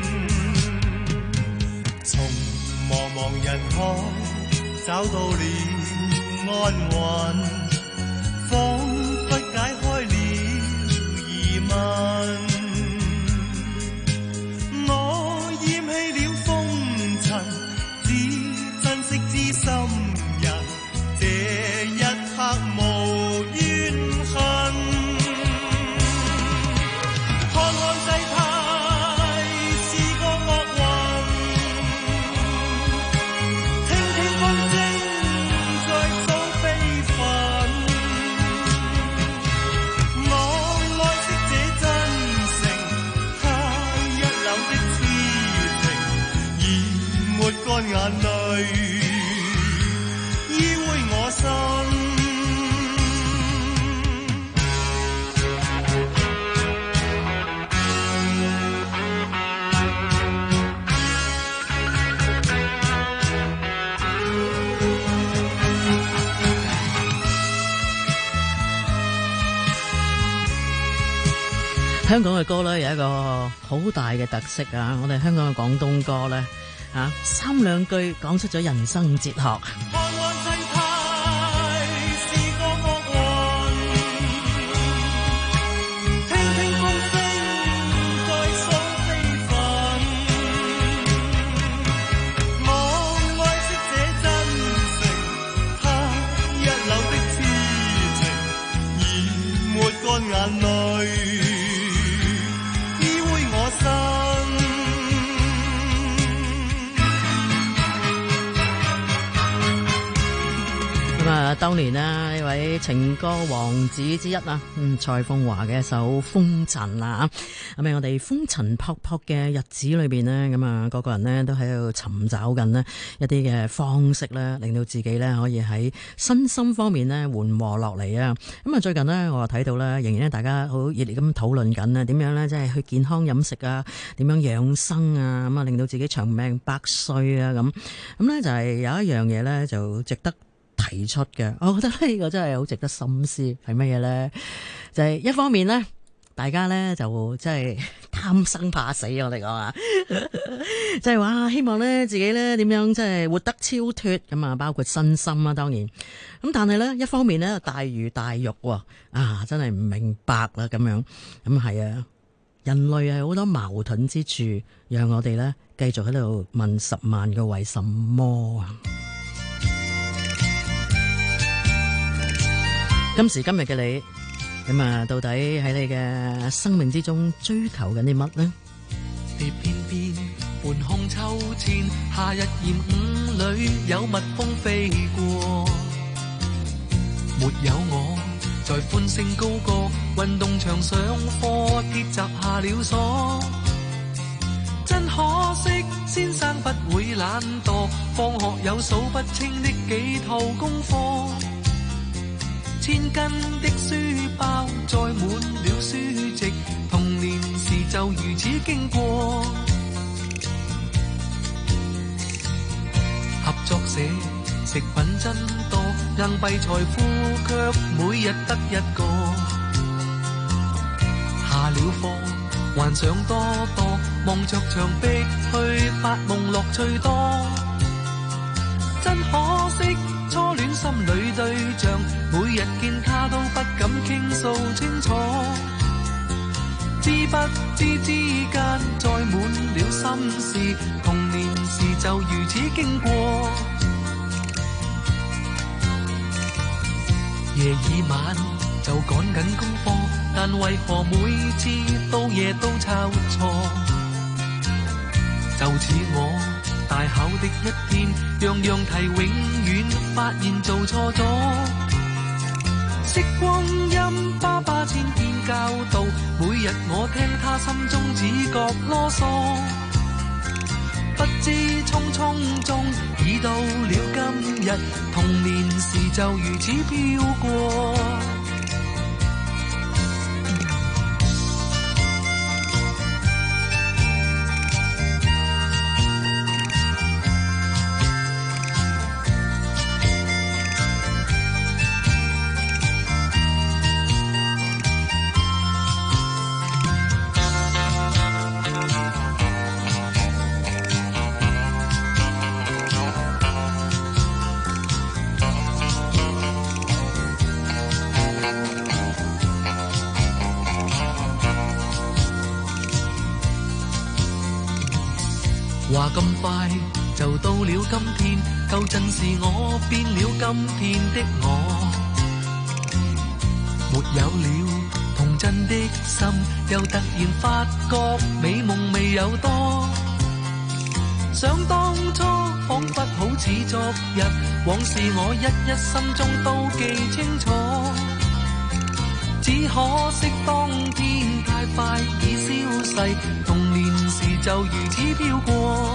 從茫茫人海找到了安穩，彷彿解開了疑問，我厭棄了風塵，只珍惜知心人，這一刻無怨香港嘅歌咧有一個好大嘅特色啊！我哋香港嘅廣東歌咧三兩句講出咗人生哲學。 眼淚依偎我身。 咁啊，當年呢位情歌王子之一蔡楓華嘅一首《風塵》啦。咁我哋風塵僕僕嘅日子裏邊呢，咁啊，個個人呢都喺度尋找緊呢一啲嘅方式咧，令到自己呢可以喺身心方面呢緩和落嚟啊。咁啊，最近呢，我睇到呢，仍然呢大家好熱烈咁討論緊呢點樣呢，即係去健康飲食啊，點樣養生啊，咁啊，令到自己長命百歲啊，咁呢就係有一樣嘢呢，就值得提出嘅，我覺得呢個真係好值得深思，係乜嘢呢？就係一方面呢，大家呢就真係貪生怕死，我哋講啊，即係話希望呢自己呢點樣即係活得超脫咁啊，包括身心啦，當然咁，但係呢一方面呢大魚大肉啊，真係唔明白啦咁樣，咁係啊，人類係好多矛盾之處，讓我哋呢繼續喺度問10萬個為什麼啊！今時今日嘅你，咁啊，到底喺你嘅生命之中追求緊啲乜呢？ 地片片半空秋千，夏日炎午裏有蜜蜂飛過，沒有我在歡聲高歌，運動場上課鐵閘下了鎖，真可惜先生不會懶惰，放學有數不清的幾套功課，千斤的書包載滿了書籍，童年時就如此經過。合作社食品真多，硬幣財富卻每日得一個。下了課幻想多多，望着牆壁去發夢樂趣多。真可惜初戀心裏對象，每日見他都不敢傾訴清楚，知不知之間載滿了心事，童年時就如此經過。夜已晚就趕緊功課，但為何每次到夜都抄錯？就似我大考的一天，樣樣題永遠發現做錯咗。惜光陰，爸爸千遍教導，每日我聽他心中只覺囉嗦。不知匆匆中已到了今日，童年時就如此飄過。話咁快就到了今天，舊陣時我變了今天的我，沒有了童真的心，又突然發覺美夢未有多。想當初彷彿好似昨日，往事我一一心中都記清楚，只可惜當天太快已消逝，童年時就如此飄過。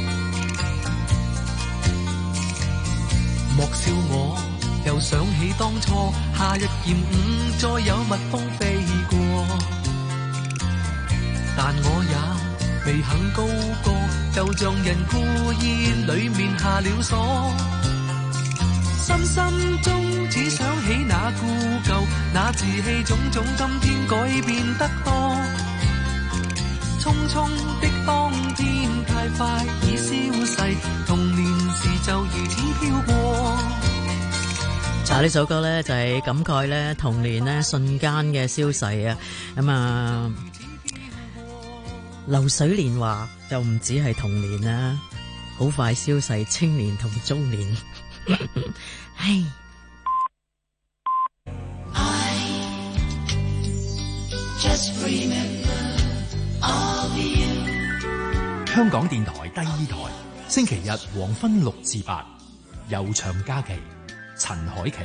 莫笑我又想起當初，夏日炎午再有蜜蜂飛過，但我也未肯高歌，就像人故意裏面下了鎖。深深中只想起那故舊，那稚氣種種，今天改變得多。 匆匆的當天太快已消逝，童年時就如此飄過。 呢首歌呢，就係感慨呢童年呢瞬間嘅消逝啊！流水年華就唔止係童年啦，好快消逝青年同中年。唉。 香港電台第二台，星期日黃昏6至8，悠長假期，陳凱琪。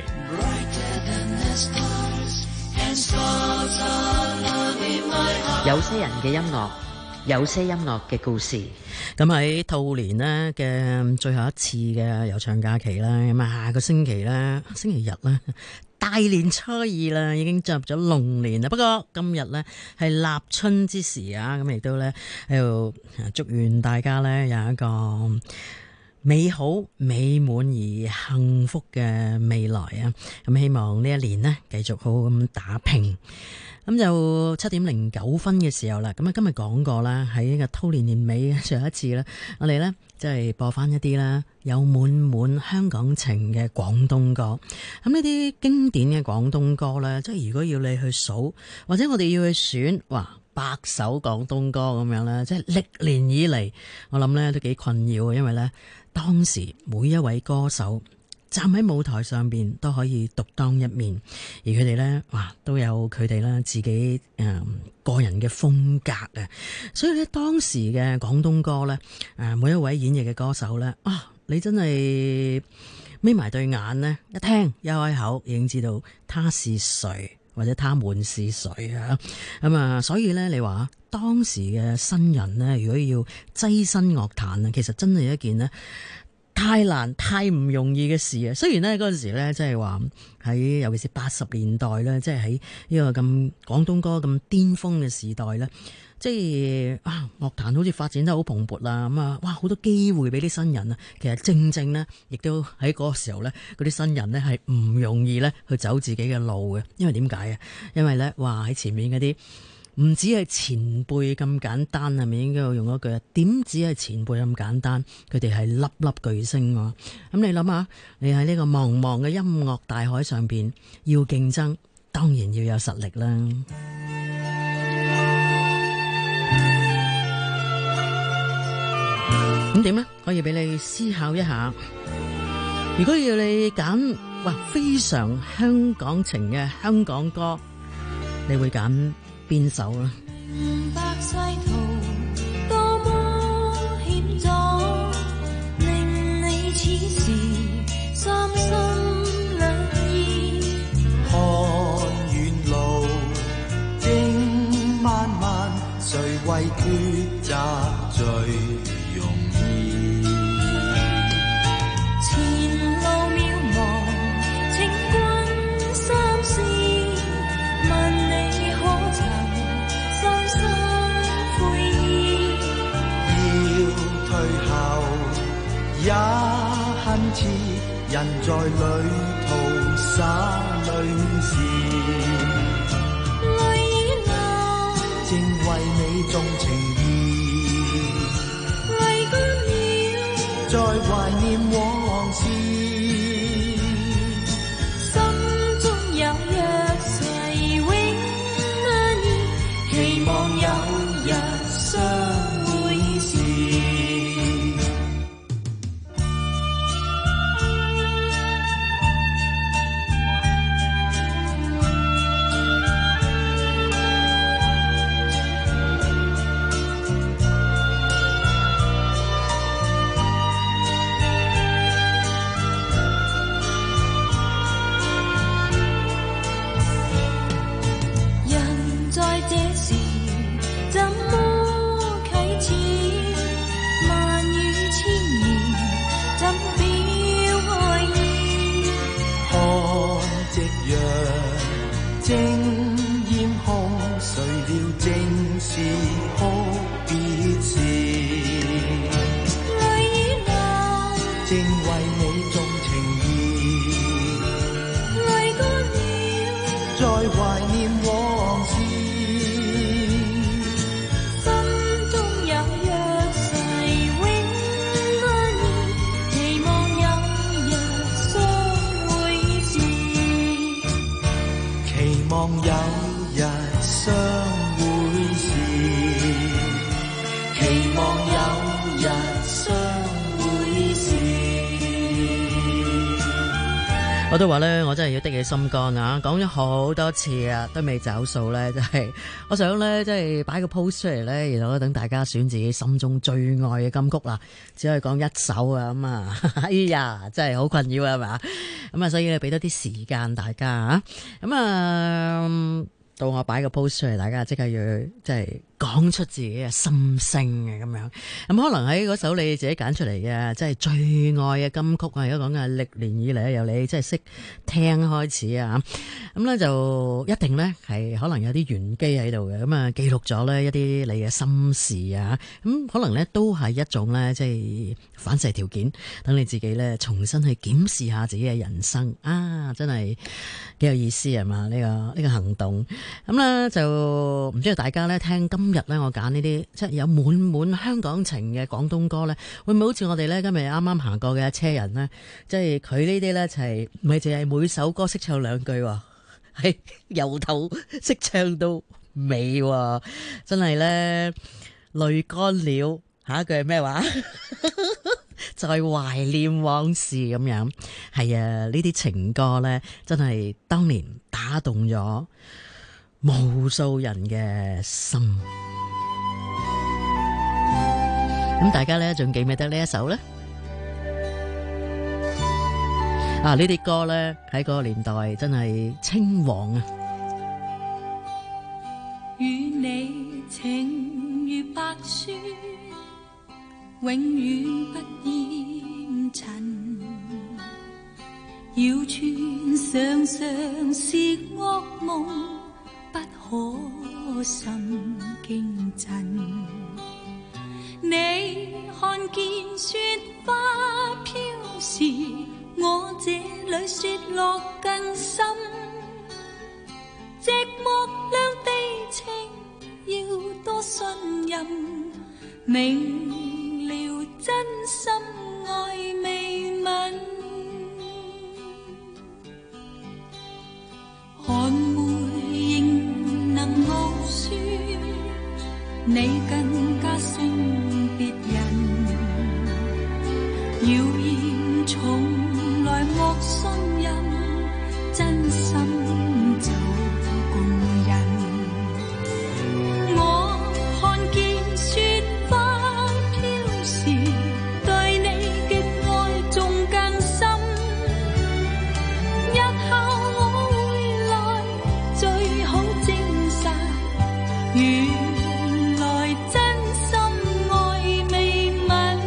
有些人嘅音樂，有些音樂嘅故事。 咁喺兔年呢嘅最後一次嘅悠長假期啦，咁啊下個星期咧，星期日咧，大年初二啦，已經進入咗龍年啦。不過今日呢係立春之時啊，咁亦都咧喺度祝願大家咧有一個美好美滿而幸福嘅未來啊！咁希望呢一年呢繼續好好咁打拼。咁就7:09嘅時候啦，咁啊今日講過啦，喺呢個兔年年尾上一次咧，我哋咧即係播翻一啲啦有滿滿香港情嘅廣東歌。咁呢啲經典嘅廣東歌咧，即係如果要你去數，或者我哋要去選，哇，100首廣東歌咁樣咧，即係歷年以嚟，我諗咧都幾困擾嘅，因為咧當時每一位歌手站喺舞台上邊都可以獨當一面，而佢哋咧，哇，都有佢哋啦自己個人嘅風格啊！所以咧，當時嘅廣東歌咧，每一位演繹嘅歌手咧，你真係眯埋對眼咧，一聽一開口已經知道他是誰或者他們是誰啊！所以咧，你話當時嘅新人咧，如果要躋身樂壇啊，其實真係一件咧太難太唔容易嘅事啊！雖然咧嗰陣時咧，即係話喺尤其是80年代咧，即係喺呢個咁廣東歌咁巔峰嘅時代咧，即係樂壇好似發展得好蓬勃啦，好多機會俾啲新人啊！其實正正咧，亦都喺嗰個時候咧，嗰啲新人咧係唔容易咧去走自己嘅路嘅，因為點解啊？因為咧，喺前面嗰啲唔止係前輩咁簡單，係咪應該用一句啊？點止係前輩咁簡單？佢哋係粒粒巨星喎。咁你諗下，你喺呢個茫茫嘅音樂大海上邊要競爭，當然要有實力啦。咁點呢？可以俾你思考一下。如果要你揀，非常香港情嘅香港歌，你會揀邊首啦？ 百世途多麼險阻，令你此時三心兩意。 看遠路經漫漫，誰為抉擇最容易？ 前路渺茫，請君三思，問你可曾傷心悔意？ 要退後也恨遲，人在旅途灑淚時， 淚已流， 正為你重情義， 淚乾了， 在懷念往事， 心中有約誓永安然，期望有日相會時。人在這時怎麼啟齒？萬語千言怎表愛意？ 看夕陽正豔紅，誰料正是哭別時， 淚已流， 正為你重情義， 淚乾了， 在懷念往事， 心我都話咧，我真係要的起心肝啊！講咗好多次啊，都未找數咧，真係我想咧，即係擺個 post 出嚟咧，然後等大家選自己心中最愛嘅金曲啦，只可以講一首啊咁啊！哎呀，真係好困擾啊，係嘛？咁啊，所以咧俾多啲時間大家啊，咁啊到我擺個 post 出嚟，大家即刻要即係講出自己嘅心聲嘅咁樣。咁可能喺嗰首你自己揀出嚟嘅，即係最愛嘅金曲啊！而家講嘅歷年以嚟由你即係識聽開始啊，咁咧就一定咧係可能有啲玄機喺度嘅，咁啊記錄咗咧一啲你嘅心事啊，咁可能咧都係一種咧即係反射條件，等你自己咧重新去檢視下自己嘅人生啊！真係幾有意思係嘛？呢個行動。咁咧就唔知道大家咧聽今日咧我揀呢啲即係有滿滿香港情嘅廣東歌咧，會唔會好似我哋咧今日啱啱行過嘅車人咧？即係佢呢啲咧就係唔係淨係每首歌識唱兩句喎，係由頭識唱到尾喎，真係咧淚乾了。下一句係咩話？再懷念往事咁樣，係啊！呢啲情歌咧，真係當年打動咗無數人嘅心。咁大家咧仲記唔記得呢一首咧？啊！呢啲歌咧喺嗰個年代真係青黃啊！ 與你情如白雪，永遠不厭塵，謠傳常常是噩夢，不可甚驚震。你看見雪花飄時，我這裏雪落更深，寂寞兩地情要多信任，明了真心愛未泯，寒梅仍能傲雪，你更加勝別人，謠言從來莫信任，真心就共人。我看見雪花飄時，對你的愛仲更深，日後我回來最好證實，原來真心愛未泯。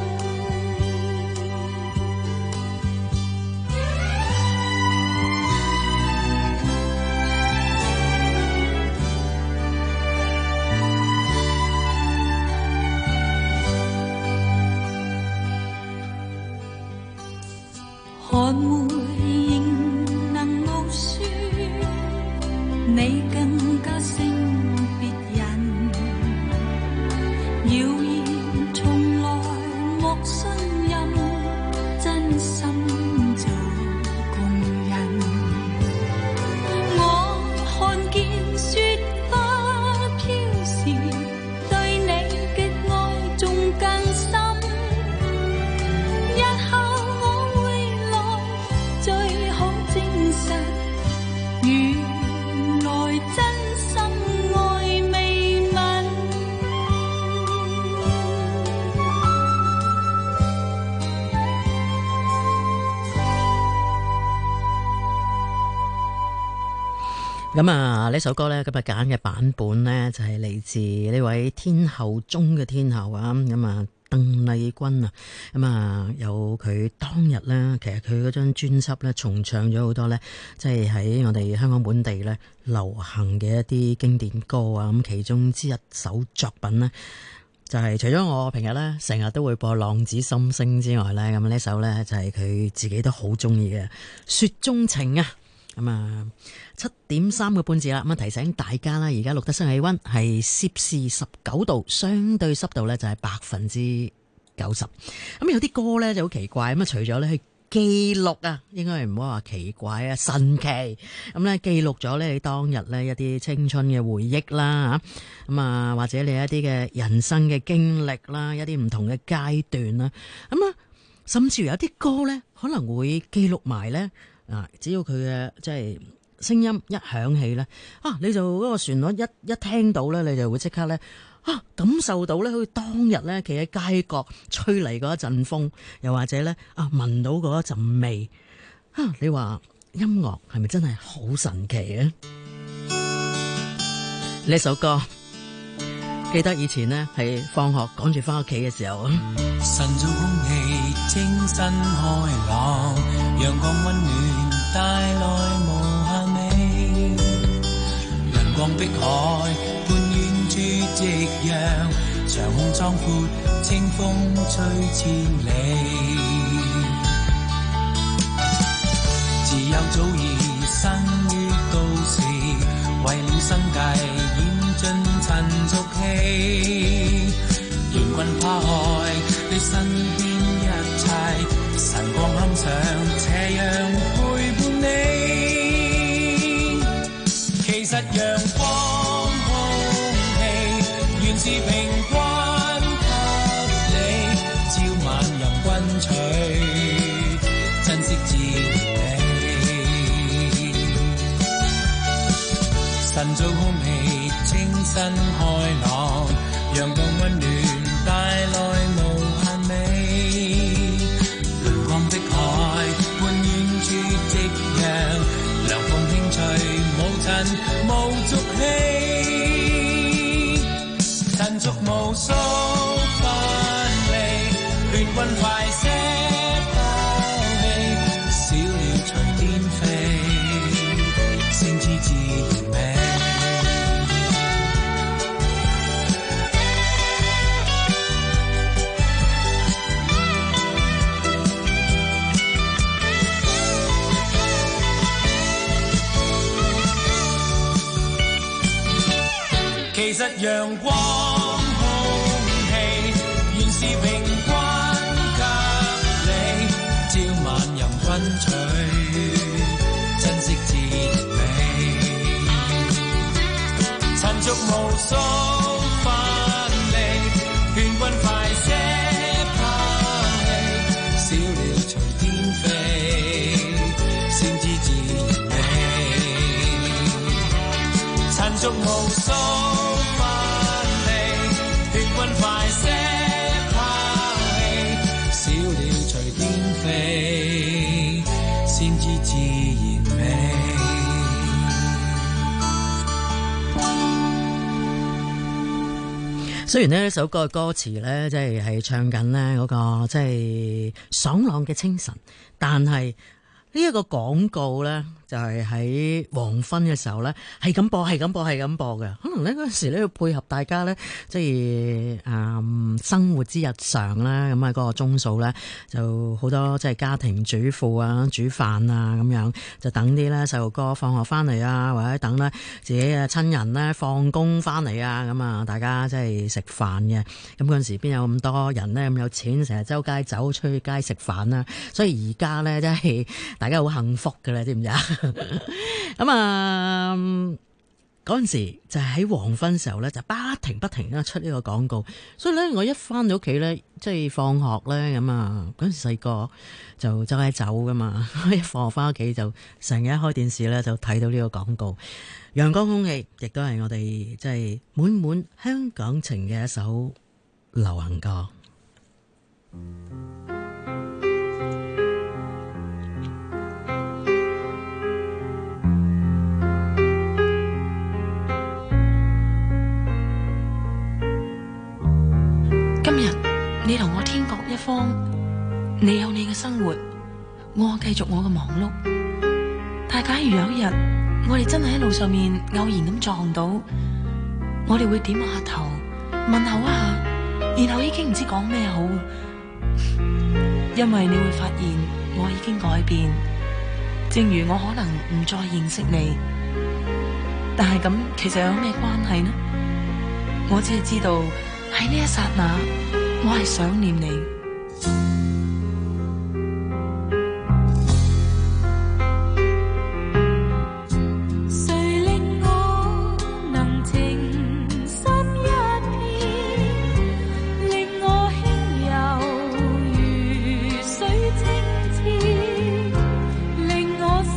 寒梅仍能傲雪，你更加勝別人，謠言從來莫信任，真心就共人。我看見雪花飄時，對你的愛仲更深，日後我回來最好證實，原來真心愛未泯。 咁啊，呢首歌呢，今日揀嘅版本呢，就係嚟自呢位天后中嘅天后啊，咁啊鄧麗君啊，咁啊有佢當日呢，其實佢嗰張專輯呢，重唱咗好多呢，即係喺我哋香港本地呢流行嘅一啲經典歌啊，咁其中之一首作品呢，就係除咗我平日呢成日都會播《浪子心聲》之外呢，咁呢首呢，就係佢自己都好中意嘅《雪中情》啊。咁啊，7:3個半字啦。咁啊，提醒大家啦，而家錄得室氣溫係攝氏19度，相對濕度咧就係90%。咁有啲歌咧就好奇怪，咁啊，除咗咧去記錄啊，應該唔好話奇怪啊，神奇。咁咧記錄咗咧你當日咧一啲青春嘅回憶啦，咁啊或者你一啲嘅人生嘅經歷啦，一啲唔同嘅階段啦，咁啊，甚至乎有啲歌咧可能會記錄埋咧。 只要佢嘅即係聲音一響起咧，你就嗰個旋律一聽到咧，你就會即刻咧感受到咧，好似當日咧企喺街角吹嚟嗰一陣風，又或者咧聞到嗰一陣味你話音樂係咪真係好神奇啊？呢首歌記得以前呢係放學趕住翻屋企嘅時候晨早空氣清新開朗，陽光溫暖帶來無限美，陽光碧海伴遠處夕陽，長空壯闊清風吹千里，自由早已生於都市，為了生計染盡塵俗氣，願君拋開你身邊一切，晨光坎上斜陽陪伴你，其實陽光空氣原是平均給你，朝晚任君取，珍惜自美，晨早空氣清新開朗，陽光溫暖帶來無限美，陽光碧海伴遠處夕陽，涼風輕吹無塵無俗氣，塵俗無數分離，勸君快些拋棄，小鳥隨天飛，星之自然美。其實陽光空氣原是平均給你，朝晚任君取，珍惜自然美，塵俗無數分離，勸君快些拋棄，小鳥隨天飛，先知自然美，塵俗無數快些拋棄，小鳥隨天飛，先知自然美。 雖然呢首歌嘅歌詞呢，即係唱緊呢嗰個即係爽朗嘅清晨，但係呢一個廣告呢，就係喺黃昏嘅時候呢，係咁播嘅。可能呢嗰陣時呢要配合大家呢，即係生活之日常啦。咁啊嗰個鐘數呢，就好多即係家庭主婦啊煮飯啊咁樣，就等啲呢細路哥放學翻嚟啊，或者等呢自己嘅親人呢放工翻嚟啊，咁啊大家即係食飯嘅。咁嗰陣時邊有咁多人呢？咁有錢成日周街走出去街食飯啦。所以而家呢，真係大家好幸福㗎啦，知唔知啊？咁嗰陣時就係喺黃昏時候咧，就不停出呢個廣告。所以咧，我一翻到屋企咧，即係放學咧，咁啊嗰陣時細個就周街走噶嘛，一放學翻屋企就成日一開電視咧就睇到呢個廣告。陽光空氣亦都係我哋即係滿滿香港情嘅一首流行歌。 今日你同我天各一方，你有你嘅生活，我繼續我嘅忙碌。但假如有一日我哋真係喺路上面偶然咁撞到，我哋會點下頭問候一下，然後已經唔知講咩好，因為你會發現我已經改變，正如我可能唔再認識你，但係咁其實有咩關係呢？我只係知道喺呢一剎那，我係想念你。 令我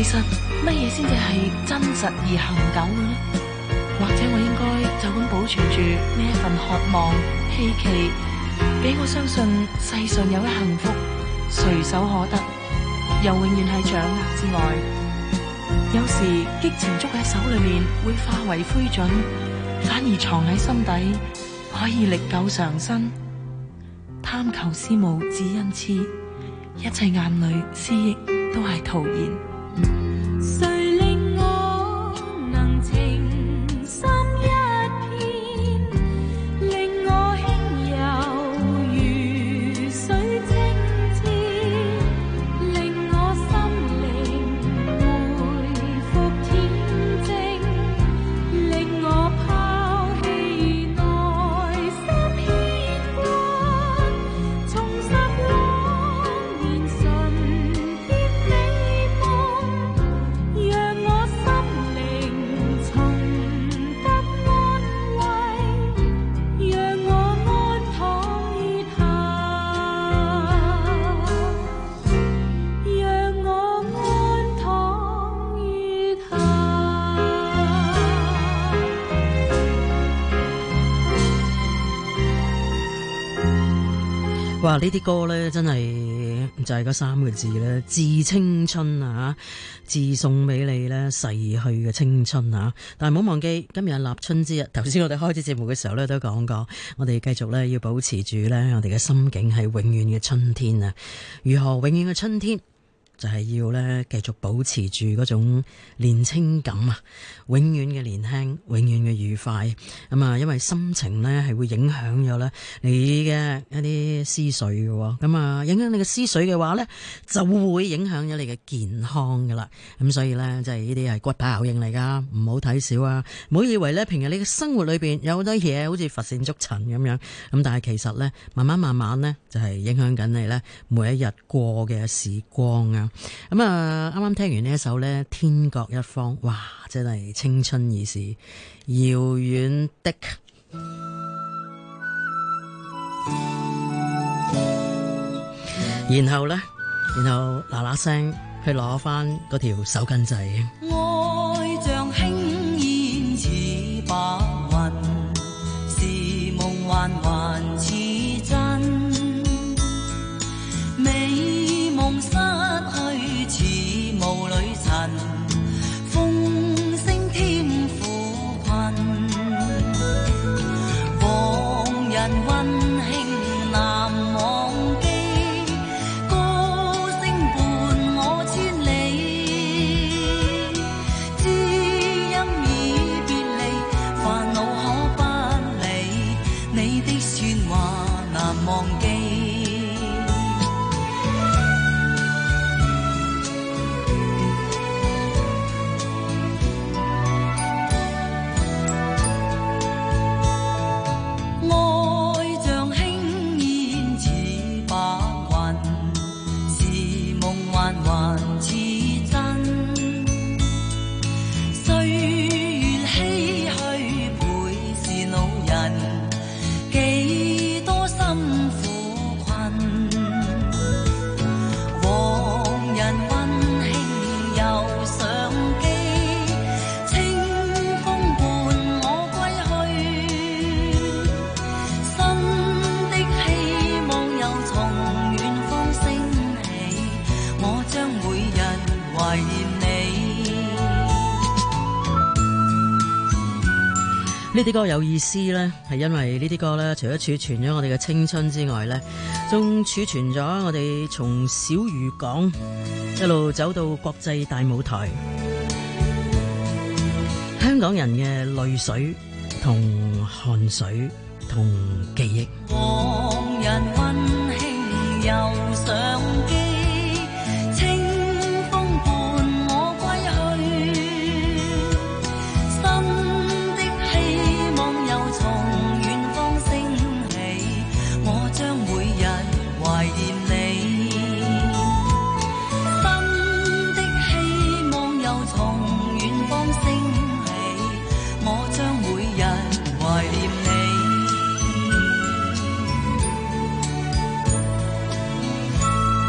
其實乜嘢先至係真實而恒久嘅呢？或者我應該就咁保存住呢一份渴望、希冀，俾我相信世上有一幸福隨手可得，又永遠喺掌握之外。有時激情捉喺手裏面會化為灰燼，反而藏喺心底可以歷久常新。貪求思慕只因痴，一切眼淚思憶都係徒然。 誰令我能情深一片，令我輕柔如水清澈，令我心靈回復恬靜，令我拋棄內心牽掛，重拾往年純潔美夢，讓我心靈重得安慰，讓我安躺於他，讓我安躺於他。 哇！呢啲歌呢，真係就係嗰3個字咧，致青春啊，致送俾你呢逝去嘅青春啊！但係唔好忘記，今日立春之日，頭先我哋開始節目嘅時候呢，都講過，我哋繼續呢要保持住呢，我哋嘅心境係永遠嘅春天啊！如何永遠嘅春天？就係要咧繼續保持住嗰種年青感啊，永遠嘅年輕，永遠嘅愉快。咁啊，因為心情咧係會影響咗咧你嘅一啲思緒嘅，咁啊影響你嘅思緒嘅話咧，就會影響咗你嘅健康噶啦。咁所以咧，即係呢啲係骨牌效應嚟噶，唔好睇少啊！唔好以為咧平日你嘅生活裏邊有好多嘢好似乏善足陳咁樣，咁但係其實咧慢慢咧就係影響緊你咧每一日過嘅時光啊！咁啊，啱啱聽完呢一首呢，天各一方，哇，真係青春已是遙遠的。然後嗱嗱聲去攞翻嗰條手巾仔。 愛像輕煙似白雲，是夢幻還似真，美夢失去似霧裏塵，風聲添苦困，往日溫馨難忘記，歌聲伴我千里，知音已別離，煩惱可不理，你的説話難忘記。 呢啲歌有意思呢，係因為呢啲歌呢，除咗儲存咗我哋嘅青春之外呢，仲儲存咗我哋從小漁港一路走到國際大舞台，香港人嘅淚水同汗水同記憶。 往日溫馨又上機，清風伴我歸去，新的希望又從遠方升起，我將每日懷念你。新的希望又從遠方升起，我將每日懷念你。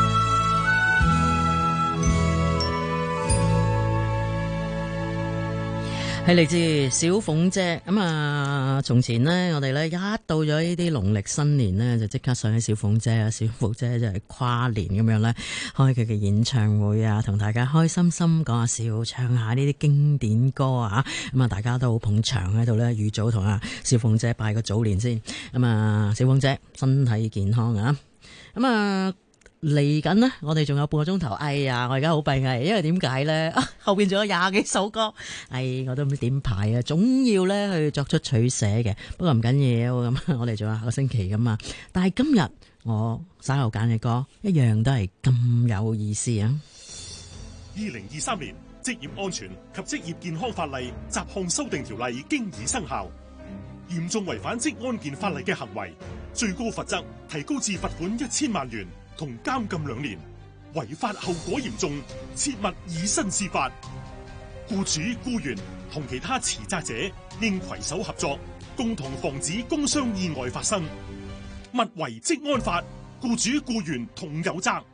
係嚟自小鳳姐咁啊！從前呢，我哋呢一到咗呢啲農曆新年呢，就即刻上起小鳳姐啊！小鳳姐就係跨年咁樣呢，開佢嘅演唱會啊，同大家開心心講下笑，唱下呢啲經典歌啊！咁啊，大家都好捧場喺度呢，預早同啊小鳳姐拜個早年先。咁啊，小鳳姐身體健康啊！咁啊〜嚟緊呢，我哋仲有半個鐘頭。哎呀，我而家好閉翳，因為點解呢？後邊仲有20幾首歌，我都唔知點排啊！總要呢去作出取捨嘅。不過唔緊要，咁我哋仲有下個星期噶嘛。但係今日我稍後揀嘅歌，一樣都係咁有意思啊 ！2023年職業安全及職業健康法例雜項修訂條例經已生效，嚴重違反職安健法例嘅行為，最高罰則提高至罰款1000萬元。同監禁2年，違法後果嚴重，切勿以身試法。僱主、僱員同其他持責者應攜手合作，共同防止工傷意外發生。勿違職安法，僱主僱員同有責。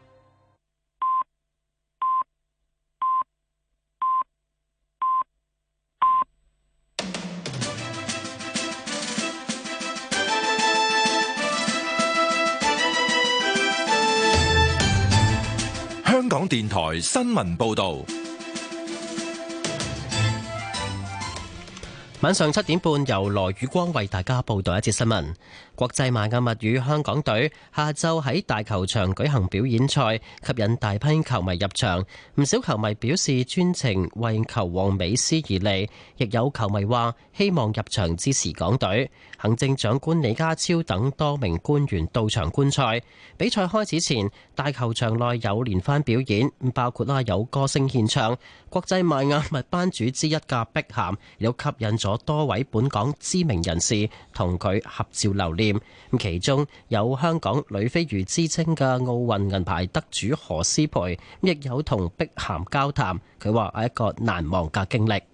香港電台新聞報道， 晚上7點半由羅宇光為大家報道一節新聞。國際邁阿密與香港隊下晝喺大球場舉行表演賽，吸引大批球迷入場。唔少球迷表示專程為球王美斯而嚟，亦有球迷話希望入場支持港隊。行政長官李家超等多名官員到場觀賽。比賽開始前，大球場內有連番表演，包括有歌星獻唱。國際邁阿密班主之一嘅碧咸，亦都吸引咗多位本港知名人士同佢合照留念。其中有香港女飛魚之稱嘅奧運銀牌得主何詩蓓，亦有同碧咸交談。佢話係一個難忘嘅經歷。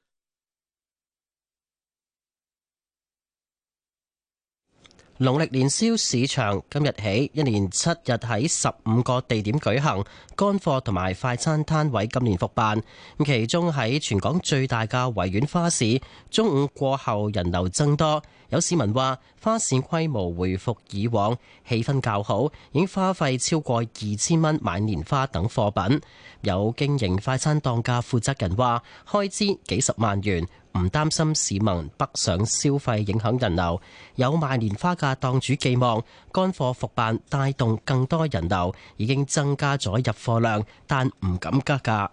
農曆年宵市場今日起一連7日喺15個地點舉行，乾貨同埋快餐攤位今年復辦。其中喺全港最大嘅維園花市，中午過後人流增多。有市民話花市規模回復以往，氣氛較好，已經花費超過2000蚊買年花等貨品。有經營快餐檔嘅負責人話，開支幾十萬元，唔擔心市民北上消費影響人流。有賣年花嘅檔主寄望乾貨復辦帶動更多人流，已經增加咗入貨量，但唔敢加價。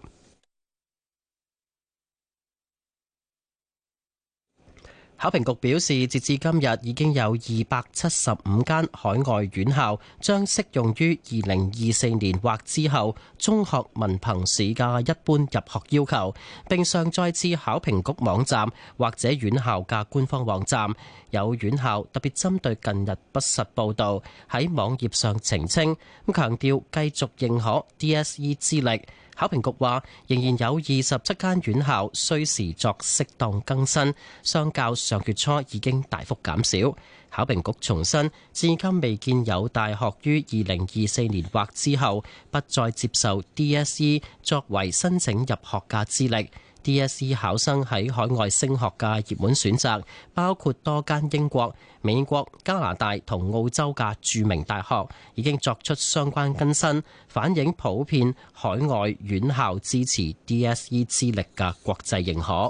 考評局表示，截至今日已經有275間海外院校將適用於2024年或之後中學文憑試嘅一般入學要求，並上載至考評局網站或者院校嘅官方網站。有院校特別針對近日不實報導，喺網頁上澄清，強調繼續認可 DSE 資歷。考評局話，仍然有27間院校需時作適當更新，相較上月初已經大幅減少。考評局重申，至今未見有大學於2024年或之後不再接受 DSE 作為申請入學嘅資歷。DSE 考生喺海外升學嘅熱門選擇包括多間英國、美國、加拿大同澳洲嘅著名大學，已經作出相關更新，反映普遍海外院校支持 DSE 資歷嘅國際認可。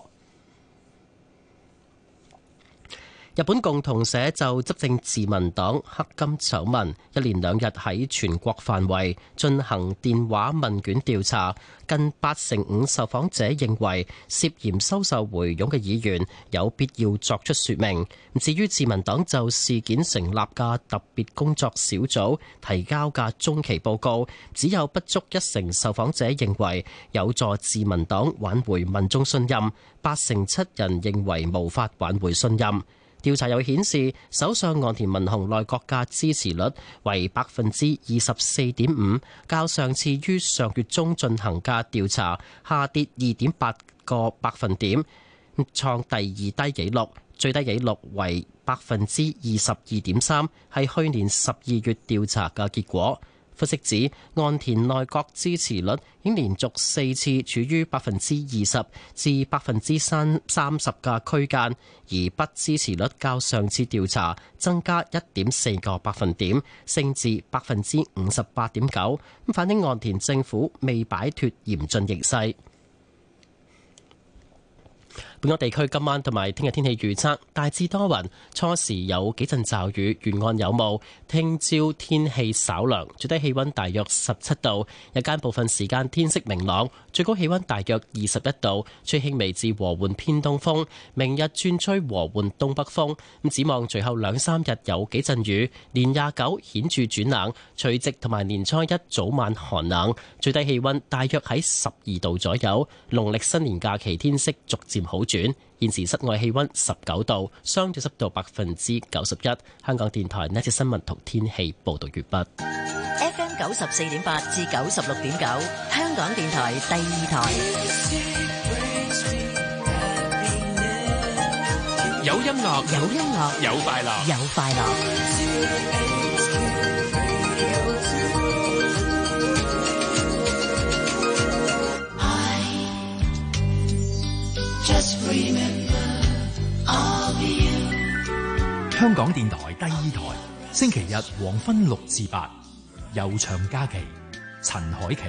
日本共同社就執政自民黨黑金醜聞一連2日喺全國範圍進行電話問卷調查，近85%受訪者認為涉嫌收受回佣嘅議員有必要作出說明。至於自民黨就事件成立嘅特別工作小組提交嘅中期報告，只有不足1成受訪者認為有助自民黨挽回民眾信任，87%人認為無法挽回信任。調查又顯示，首相岸田文雄內閣嘅支持率為24.5%，較上次於上月中進行嘅調查下跌2.8個百分點，創第2低紀錄，最低紀錄為22.3%，係去年12月調查嘅結果。 分析指，岸田內閣支持率已經連續4次處於20%至30%嘅區間，而不支持率較上次調查增加1.4個百分點，升至58.9%，反映岸田政府未擺脫嚴峻形勢。本港地區今晚同埋聽日天氣預測大致多雲，初時有幾陣驟雨，沿岸有霧。聽朝天氣稍涼，最低氣溫大約17度，日間部分時間天色明朗，最高氣溫大約21度，吹輕微至和緩偏東風。明日轉吹和緩東北風。咁展望隨後2-3日有幾陣雨，年29顯著轉冷，除夕同埋年初一早晚寒冷，最低氣溫大約喺12度左右。農曆新年假期天色逐漸好轉。現時室外氣溫19度，相對濕度91%。香港電台呢節新聞同天氣報道完畢。 FM 94.8至96.9，香港電台第二台。 有音樂， 有音樂， 有快樂， 有快樂。 香港電台第二台，星期日黃昏6至8，悠長假期，陳凱琪。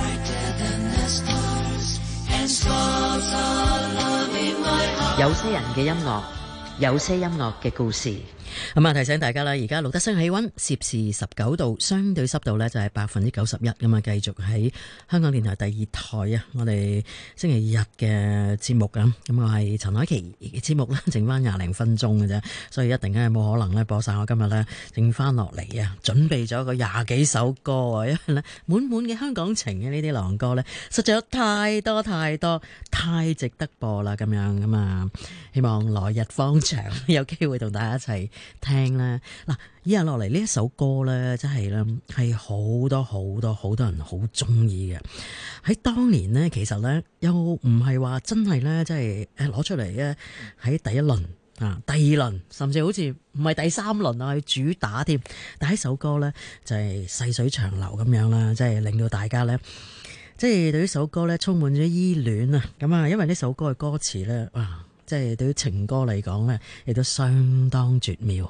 有些人嘅音樂，有些音樂嘅故事。 咁啊，提醒大家啦，而家錄得新氣溫攝氏19度，相對濕度呢就係91%咁啊，繼續喺香港電台第二台啊，我哋星期日嘅節目啊，咁我係陳凱琪嘅節目啦，剩翻20零分鐘嘅啫，所以一定係冇可能咧播晒我今日咧剩翻落嚟啊，準備咗個20幾首歌啊，因為咧滿滿嘅香港情嘅呢啲狼歌咧，實在有太多太值得播啦，咁樣咁啊，希望來日方長，有機會同大家一齊聽啦。嗱，以下落嚟呢一首歌咧，真係咧係好多人好中意嘅。喺當年呢，其實咧又唔係話真係咧，即係攞出嚟咧喺第一輪啊、第二輪，甚至好似唔係第三輪啊去主打添。但係首歌咧就係細水長流咁樣啦，即係令到大家咧，即係對呢首歌咧充滿咗依戀啊。咁啊，因為呢首歌嘅歌詞咧，哇！即係對於情歌嚟講咧，亦都相當絕妙。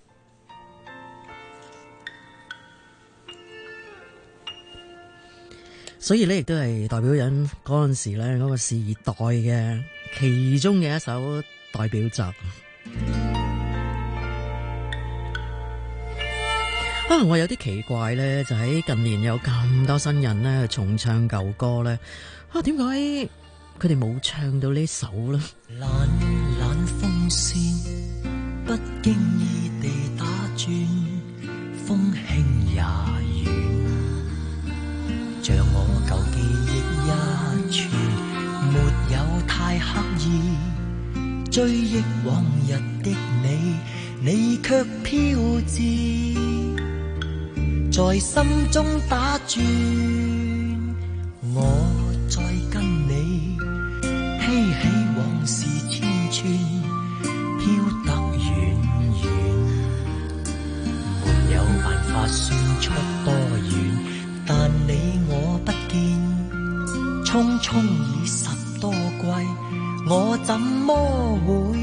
所以咧，亦都係代表緊嗰陣時咧嗰個時代嘅其中嘅一首代表作。我有啲奇怪咧，就喺近年有咁多新人咧去重唱舊歌咧，點解佢哋冇唱到呢首呢？ 懶懶風扇不經意地打轉，風輕也遠，像我舊記憶一串，沒有太刻意追憶往日的你，你卻飄至在心中打轉，我再跟你披起往事千串，飄得遠遠，沒有辦法算出多遠，但你我不見，匆匆已10多季，我怎麼會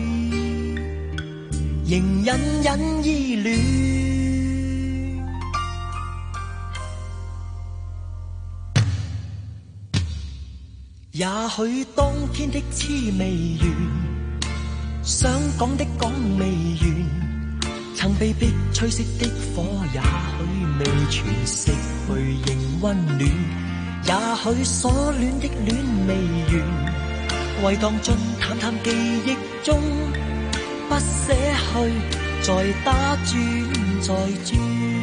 仍隱隱依戀？也許當天的痴未完，想講的講未完，曾被迫吹熄的火，也許未全熄去仍溫暖，也許所戀的戀未完，為當進淡淡記憶中不捨去，再打轉再轉，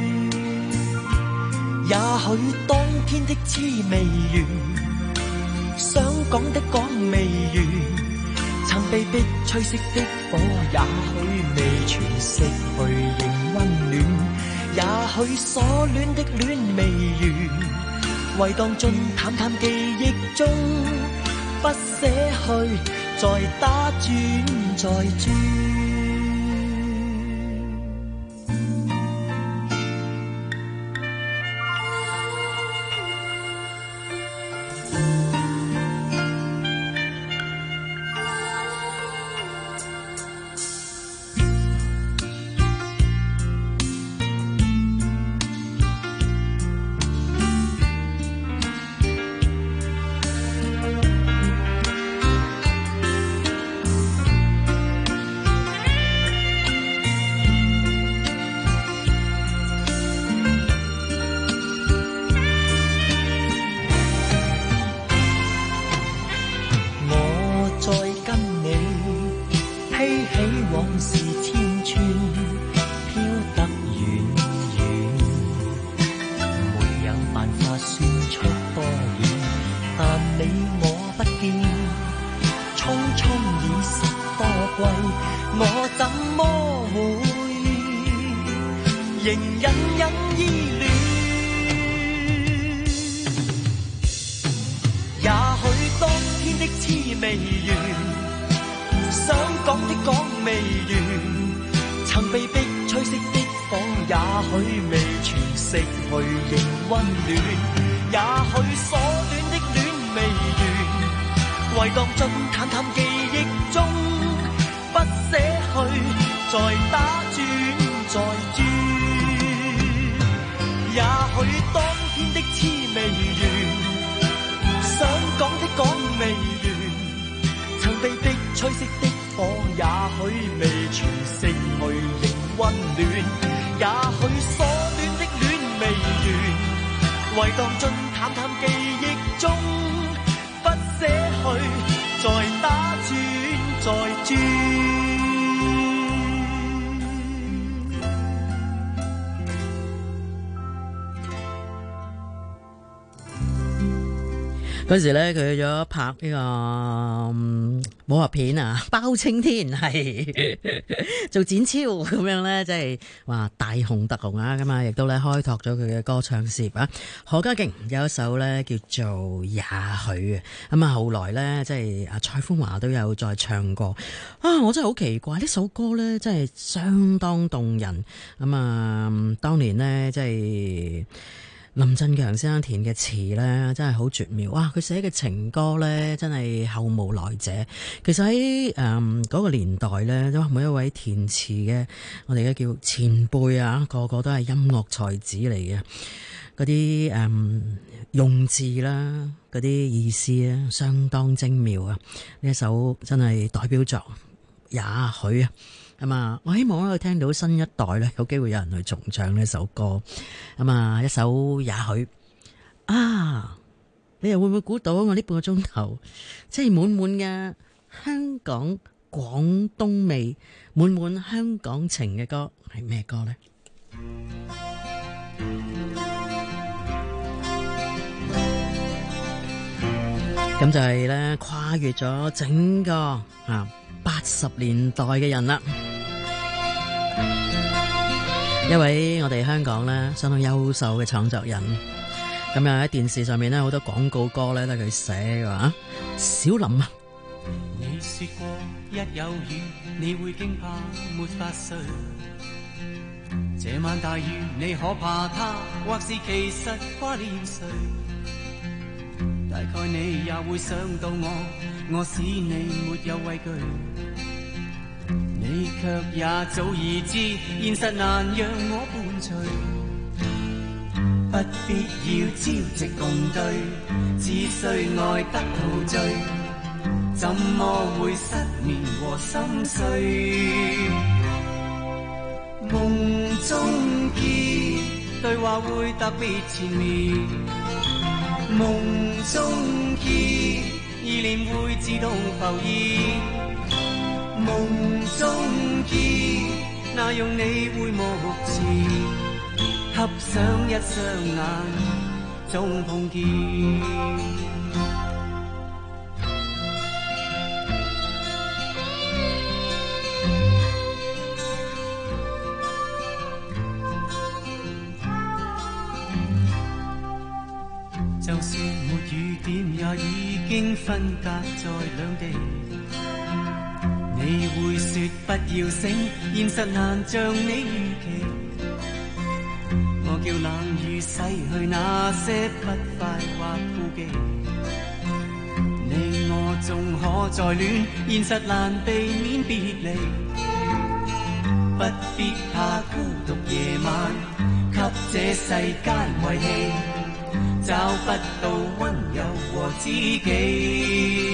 也許當天的痴未完，想講的講未完，曾被迫吹熄的火，也許未全熄去仍溫暖，也許所戀的戀未完，為當進淡淡記憶中不捨去，再打轉再轉。 仍隱隱依戀。也許當天的痴未完，想講的講未完，曾被逼吹熄的火，也許未全熄去仍溫暖。也許所戀的戀未完，唯當進淡淡記憶中，不捨去，再打轉再轉。也許當天的痴未完，想講的講未完，曾被逼吹熄的火，也許未全熄去仍溫暖。也許所戀的戀未完，唯當進淡淡記憶中，不捨去，再打轉再轉。 嗰時咧，佢去咗拍呢個武俠片啊，包青天係做展超咁樣咧，即係話大紅特紅啊！咁啊，亦都咧開拓咗佢嘅歌唱事業啊。何家勁有一首咧叫做《也許》啊，咁啊後來咧即係阿蔡楓華都有再唱過啊！我真係好奇怪，呢首歌咧真係相當動人。咁啊，當年呢，即係林振強先生填嘅詞咧，真係好絕妙。哇！佢寫嘅情歌咧，真係後無來者。其實喺嗰個年代咧，都每一位填詞嘅，我哋而家叫前輩啊，個個都係音樂才子嚟嘅。嗰啲用字啦，嗰啲意思啊，相當精妙啊！呢一首真係代表作，也許啊。咁啊，我希望可以聽到新一代咧，有機會有人去重唱呢首歌。咁啊，一首也許啊，你又會唔會估到我呢半個鐘頭，即係滿滿嘅香港廣東味，滿滿香港情嘅歌係咩歌呢？咁就係咧，跨越咗整個80年代嘅人啦，一位我哋香港咧相當優秀嘅創作人。咁又喺電視上面咧好多廣告歌咧都係佢寫嘅。小林啊， 你說過一有雨你會驚怕沒法睡，這晚大雨你可怕它，或是其實掛念誰？大概你也會想到我使你沒有畏懼，你卻也早已知現實難讓我伴隨，不必要朝夕共對，只需愛得陶醉，怎麼會失眠和心碎？夢中見對話會特別纏綿，夢中見意念會自動浮現，夢中見那用你會目前，合上一雙眼總碰見。就算沒雨點，也已經分隔在兩地。你會說不要醒，現實難像你預期。我叫冷雨洗去那些不快或顧忌。你我仲可再戀，現實難避免別離。不必怕孤獨夜晚，給這世間遺棄。找不到溫柔和知己，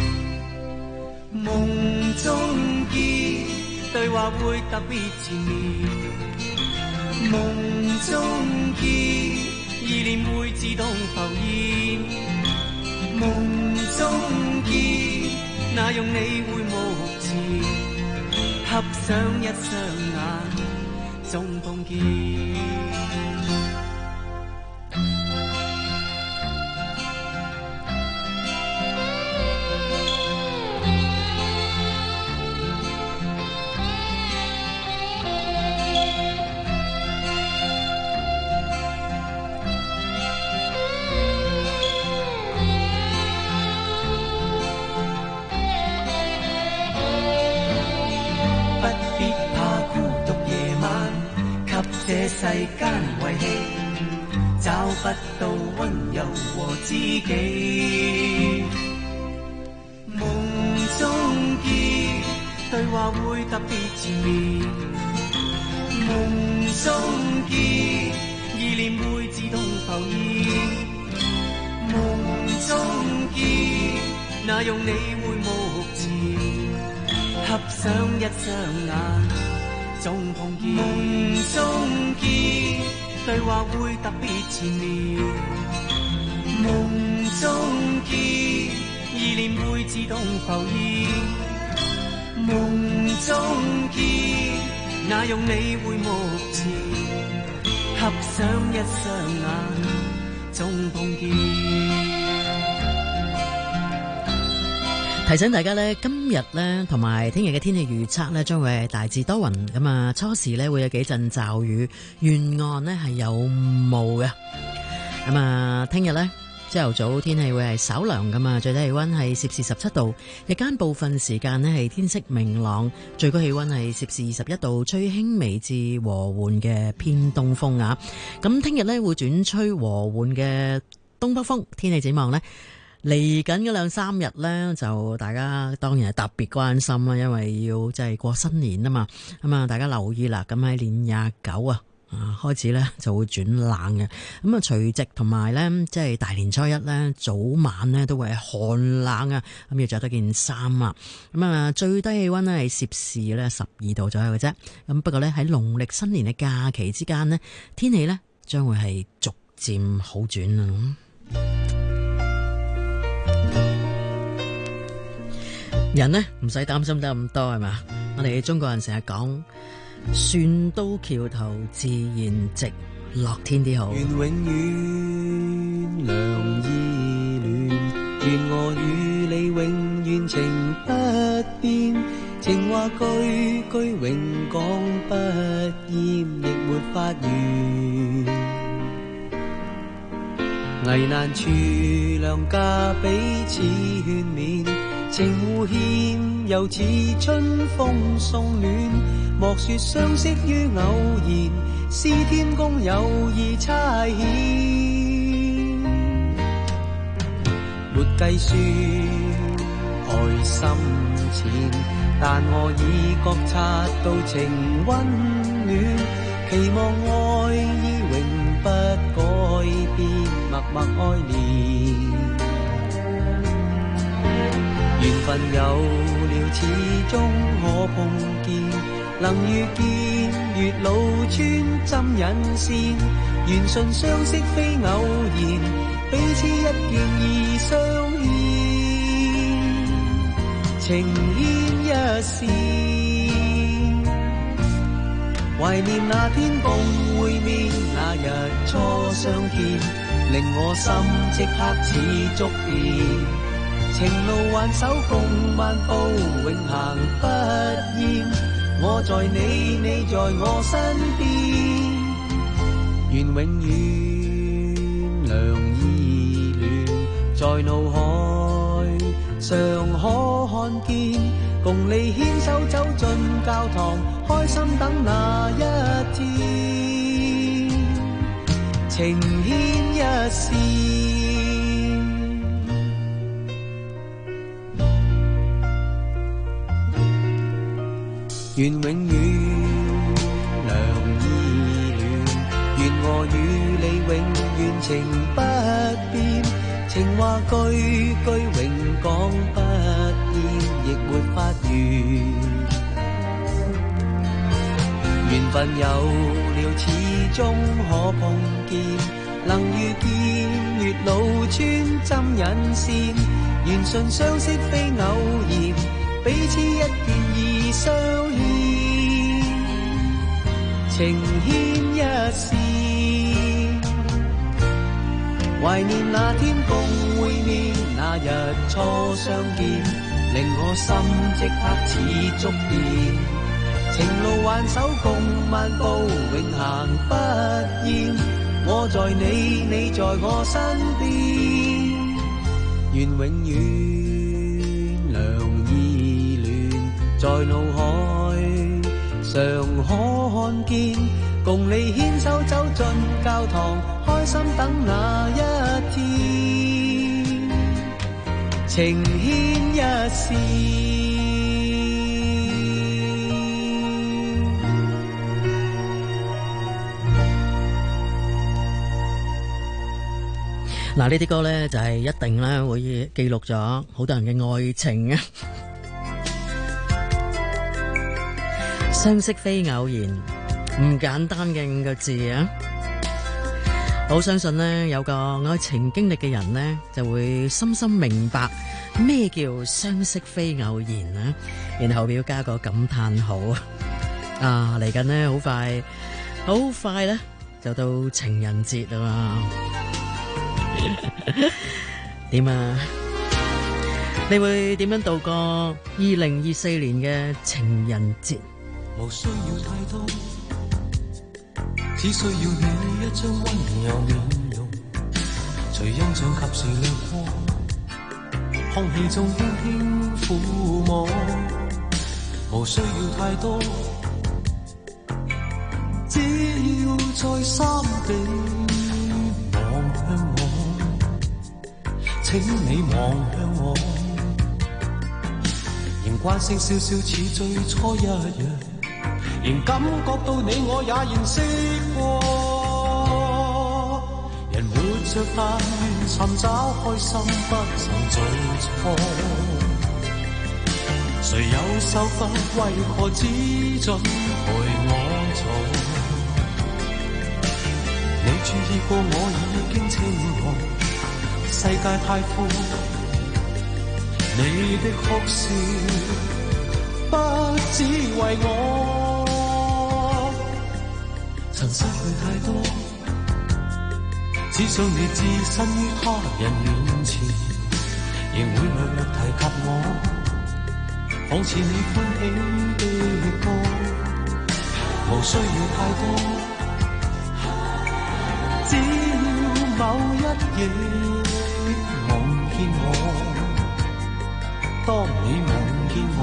夢中見對話會特別纏綿，夢中見意念會自動浮現，夢中見那用你會目前，合上一雙眼總碰見。 這世間遺棄，找不到溫柔和知己。夢中見對話會特別纏綿，夢中見意念會自動浮現，夢中見那用你會目前，合上一雙眼總碰見。夢中見對話會特別纏綿，夢中見意念會自動浮現，夢中見那用你會目前，合上一雙眼總碰見。 提醒大家呢，今日呢同埋聽日嘅天氣預測呢，將會係大致多雲，咁啊初時呢會有幾陣驟雨，沿岸呢係有霧嘅。咁啊聽日呢朝頭早天氣會係稍涼噶嘛，最低氣溫係攝氏17度，日間部分時間呢係天色明朗，最高氣溫係攝氏21度，吹輕微至和緩嘅偏東風啊。咁聽日呢會轉吹和緩嘅東北風，天氣展望呢嚟緊嗰2-3日呢，就大家當然係特別關心啦，因為要即係過新年啊嘛。咁啊，大家留意啦。咁喺年29開始呢就會轉冷嘅。咁啊，除夕同埋呢，即係大年初一呢，早晚呢都會係寒冷啊。咁要着多件衫啊。咁啊，最低氣溫呢係攝氏呢12度左右嘅啫。咁不過呢，喺農曆新年嘅假期之間呢，天氣呢將會係逐漸好轉啊。人呢唔使擔心得咁多係嘛？我哋中國人成日講船到橋頭自然直，樂天啲好。 願永遠良意戀，願我與你永遠情不變，情話句句永講不厭，亦沒法完。危難處兩家彼此勸勉，情互獻又似春風送暖，莫說相識於偶然，是天公有意差遣。沒計算愛心淺，但我已覺察到情溫暖，期望愛意永不改變，默默愛戀。緣分有了始終可碰見，能遇見月老穿針引線，緣順相識非偶然，彼此一見已相牽，情牽一線。懷念那天共會面，那日初相見，令我心即刻似觸電。情路挽手共漫步，永行不厭。我在你，你在我身邊，願永遠良意戀，在腦海常可看見，共你牽手走進教堂，開心等那一天，情牽一線。願永遠良意戀，願我與你永遠情不變，情話句句永講不厭，亦沒法完。緣分有了始終可碰見，能遇見月老穿針引線，緣順相識非偶然，彼此一見已相牽，情牽一線。懷念那天共會面，那日初相見，令我心即刻似觸電。情路挽手共漫步，永行不厭。我在你，你在我身邊，願永遠良意戀，在腦海常可看見，共共你牽手走進教堂，開心等那一天，情牽一線。 嗱，呢啲歌呢，就係一定咧會記錄咗好多人嘅愛情啊！相識非偶然，唔簡單嘅5個字啊！我相信呢，有個愛情經歷嘅人呢，就會深深明白咩叫相識非偶然啊！然後要加個感嘆號啊！嚟緊呢，好快呢，就到情人節啦嘛！點啊？你會點樣度過2024年嘅情人節？ 無需要太多，只需要你一張溫柔面容，隨印象及時掠過，空氣中輕輕撫摸。無需要太多，只要在心底望向我，請你望向我，仍慣性笑笑似最初一樣，仍感覺到你我也認識過。人活着但願尋找開心，不曾做錯。誰有受罰，為何只准陪我做？你注意過我已經清楚，世界太闊，你的哭笑不只為我。曾失去太多，只想你置身於他人面前，仍會略略提及我，仿似你歡喜的歌。無需要太多，只要某一夜夢見我，當你夢見我，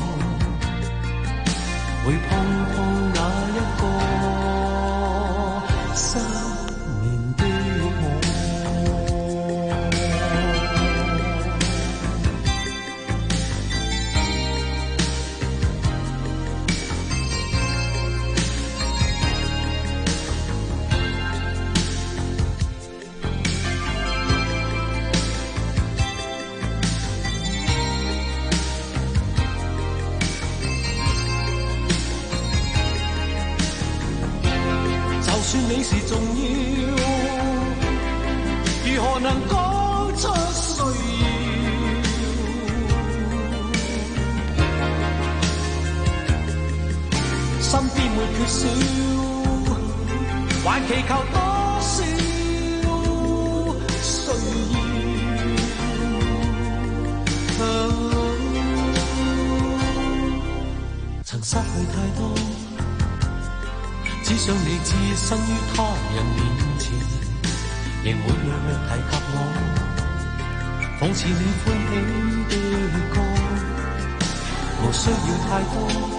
會碰碰那一個失眠的我。你是重要，如何能講出需要？身邊沒缺少，還祈求多少需要？曾失去太多，只想你置身於他人面前，仍會略略提及我，仿似你歡喜的歌。無需要太多，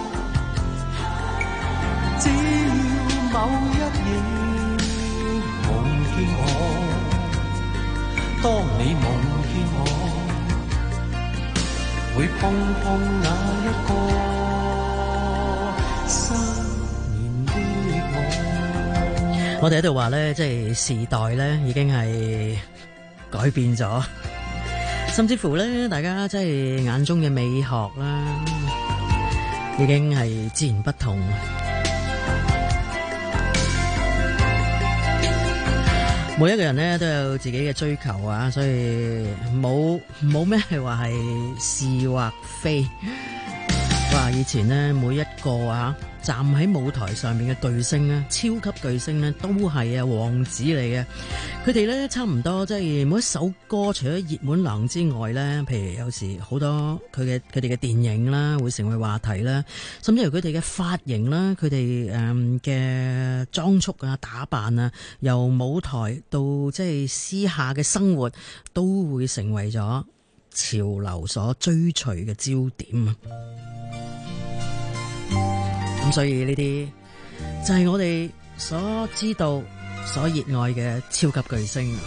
只要某一夜夢見我，當你夢見我，會碰碰那一個心。 我哋喺度話咧，即係時代咧已經係改變咗，甚至乎咧，大家即係眼中嘅美學啦，已經係截然不同。每一個人咧都有自己嘅追求啊，所以冇咩係話係是或非。哇！以前咧每一個站喺舞台上面嘅巨星咧，超級巨星咧，都係王子嚟嘅。佢哋咧差唔多，即係每一首歌，除咗熱門郎之外咧，譬如有時好多佢哋嘅電影啦，會成為話題啦，甚至乎佢哋嘅髮型啦，佢哋嘅裝束啊、打扮啊，由舞台到即係私下嘅生活，都會成為咗潮流所追隨嘅焦點啊！咁所以呢啲就係我哋所知道、所熱愛嘅超級巨星。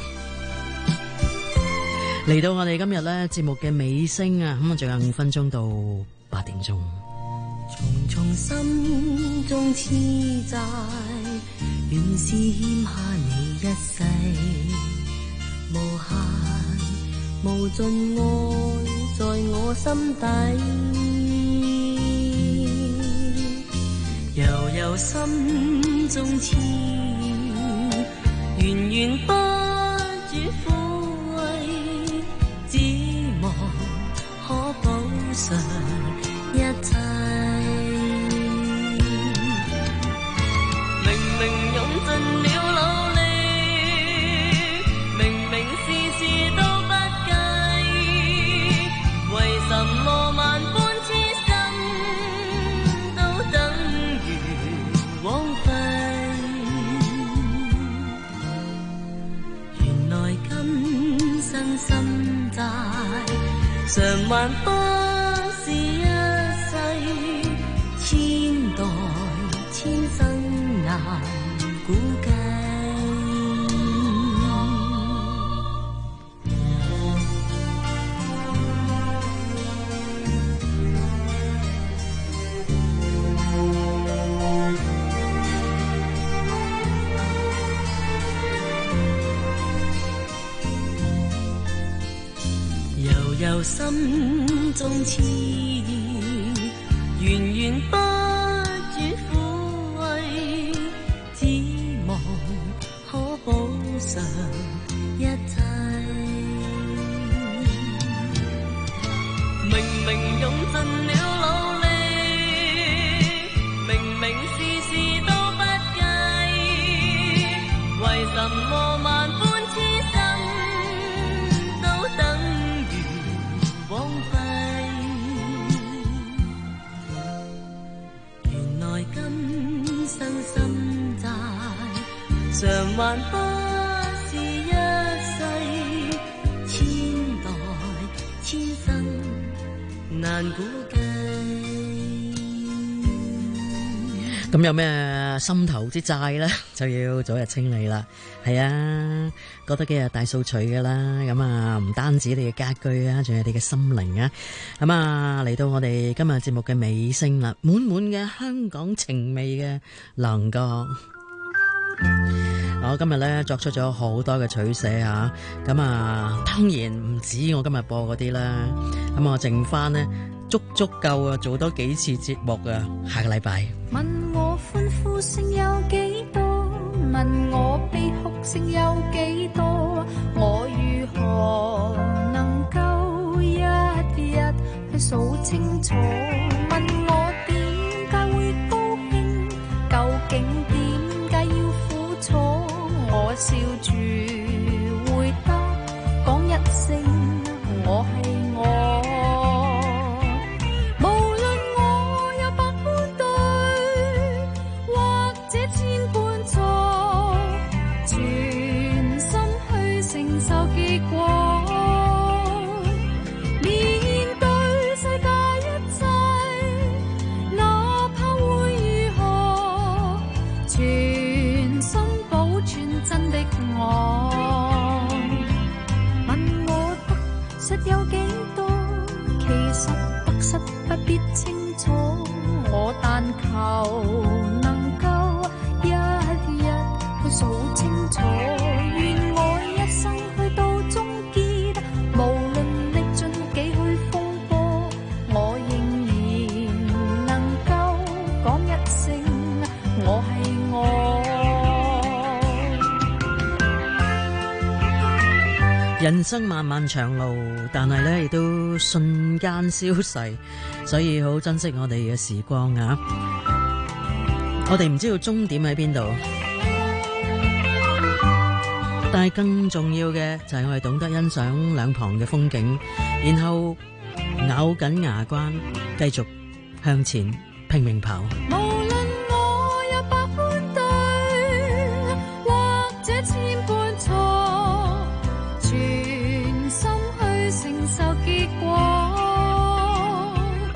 嚟到我哋今日咧節目嘅尾聲啊，咁啊仲有5分鐘到8點鐘。 重重心中痴債，原是欠下你一世，無限無盡愛在我心底，悠悠心中痴意，源源不絕撫慰，指望可補償一切。明明用盡了努力，明明事事都不計，為什麼萬般痴心都等於枉費？原來今生心債償還不是一世，千代千生難估計。悠悠心中痴意，源源不絕撫慰，指望可補償一切。明明用盡了努力，明明事事都不計，為什麼萬般痴心都等於枉費？原來今生心債償還不是一世，千代千生難估計。 咁有咩心頭之債呢？就要早日清理啦。係啊，過多幾日大掃除噶啦。咁啊，唔單止你嘅家居啊，仲有你嘅心靈啊。咁啊，嚟到我哋今日節目嘅尾聲啦，滿滿嘅香港情味嘅狼歌。我今日咧作出咗好多嘅取捨啊。咁啊，當然唔止我今日播嗰啲啦。咁我剩翻呢，足夠啊，做多幾次節目啊。下個禮拜問我歡呼聲有幾多，問我悲哭聲有幾多，我如何能夠一日去數清楚？問我點解會高興，究竟點解要苦楚？我笑住回答，講一聲我係我。有幾多？其實得失不必清楚，我但求能夠一日去數清楚。願我一生去到終結，無論歷盡幾許風波，我仍然能夠講一聲我係我。 人生漫漫長路，但係咧亦都瞬間消逝，所以好珍惜我哋嘅時光啊！我哋唔知道終點喺邊度，但係更重要嘅就係我哋懂得欣賞兩旁嘅風景，然後咬緊牙關繼續向前拼命跑。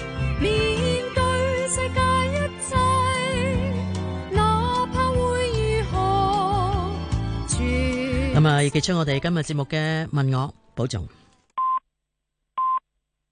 面對世界一切，哪怕會咁啊，要結束我哋今日節目嘅問我保重。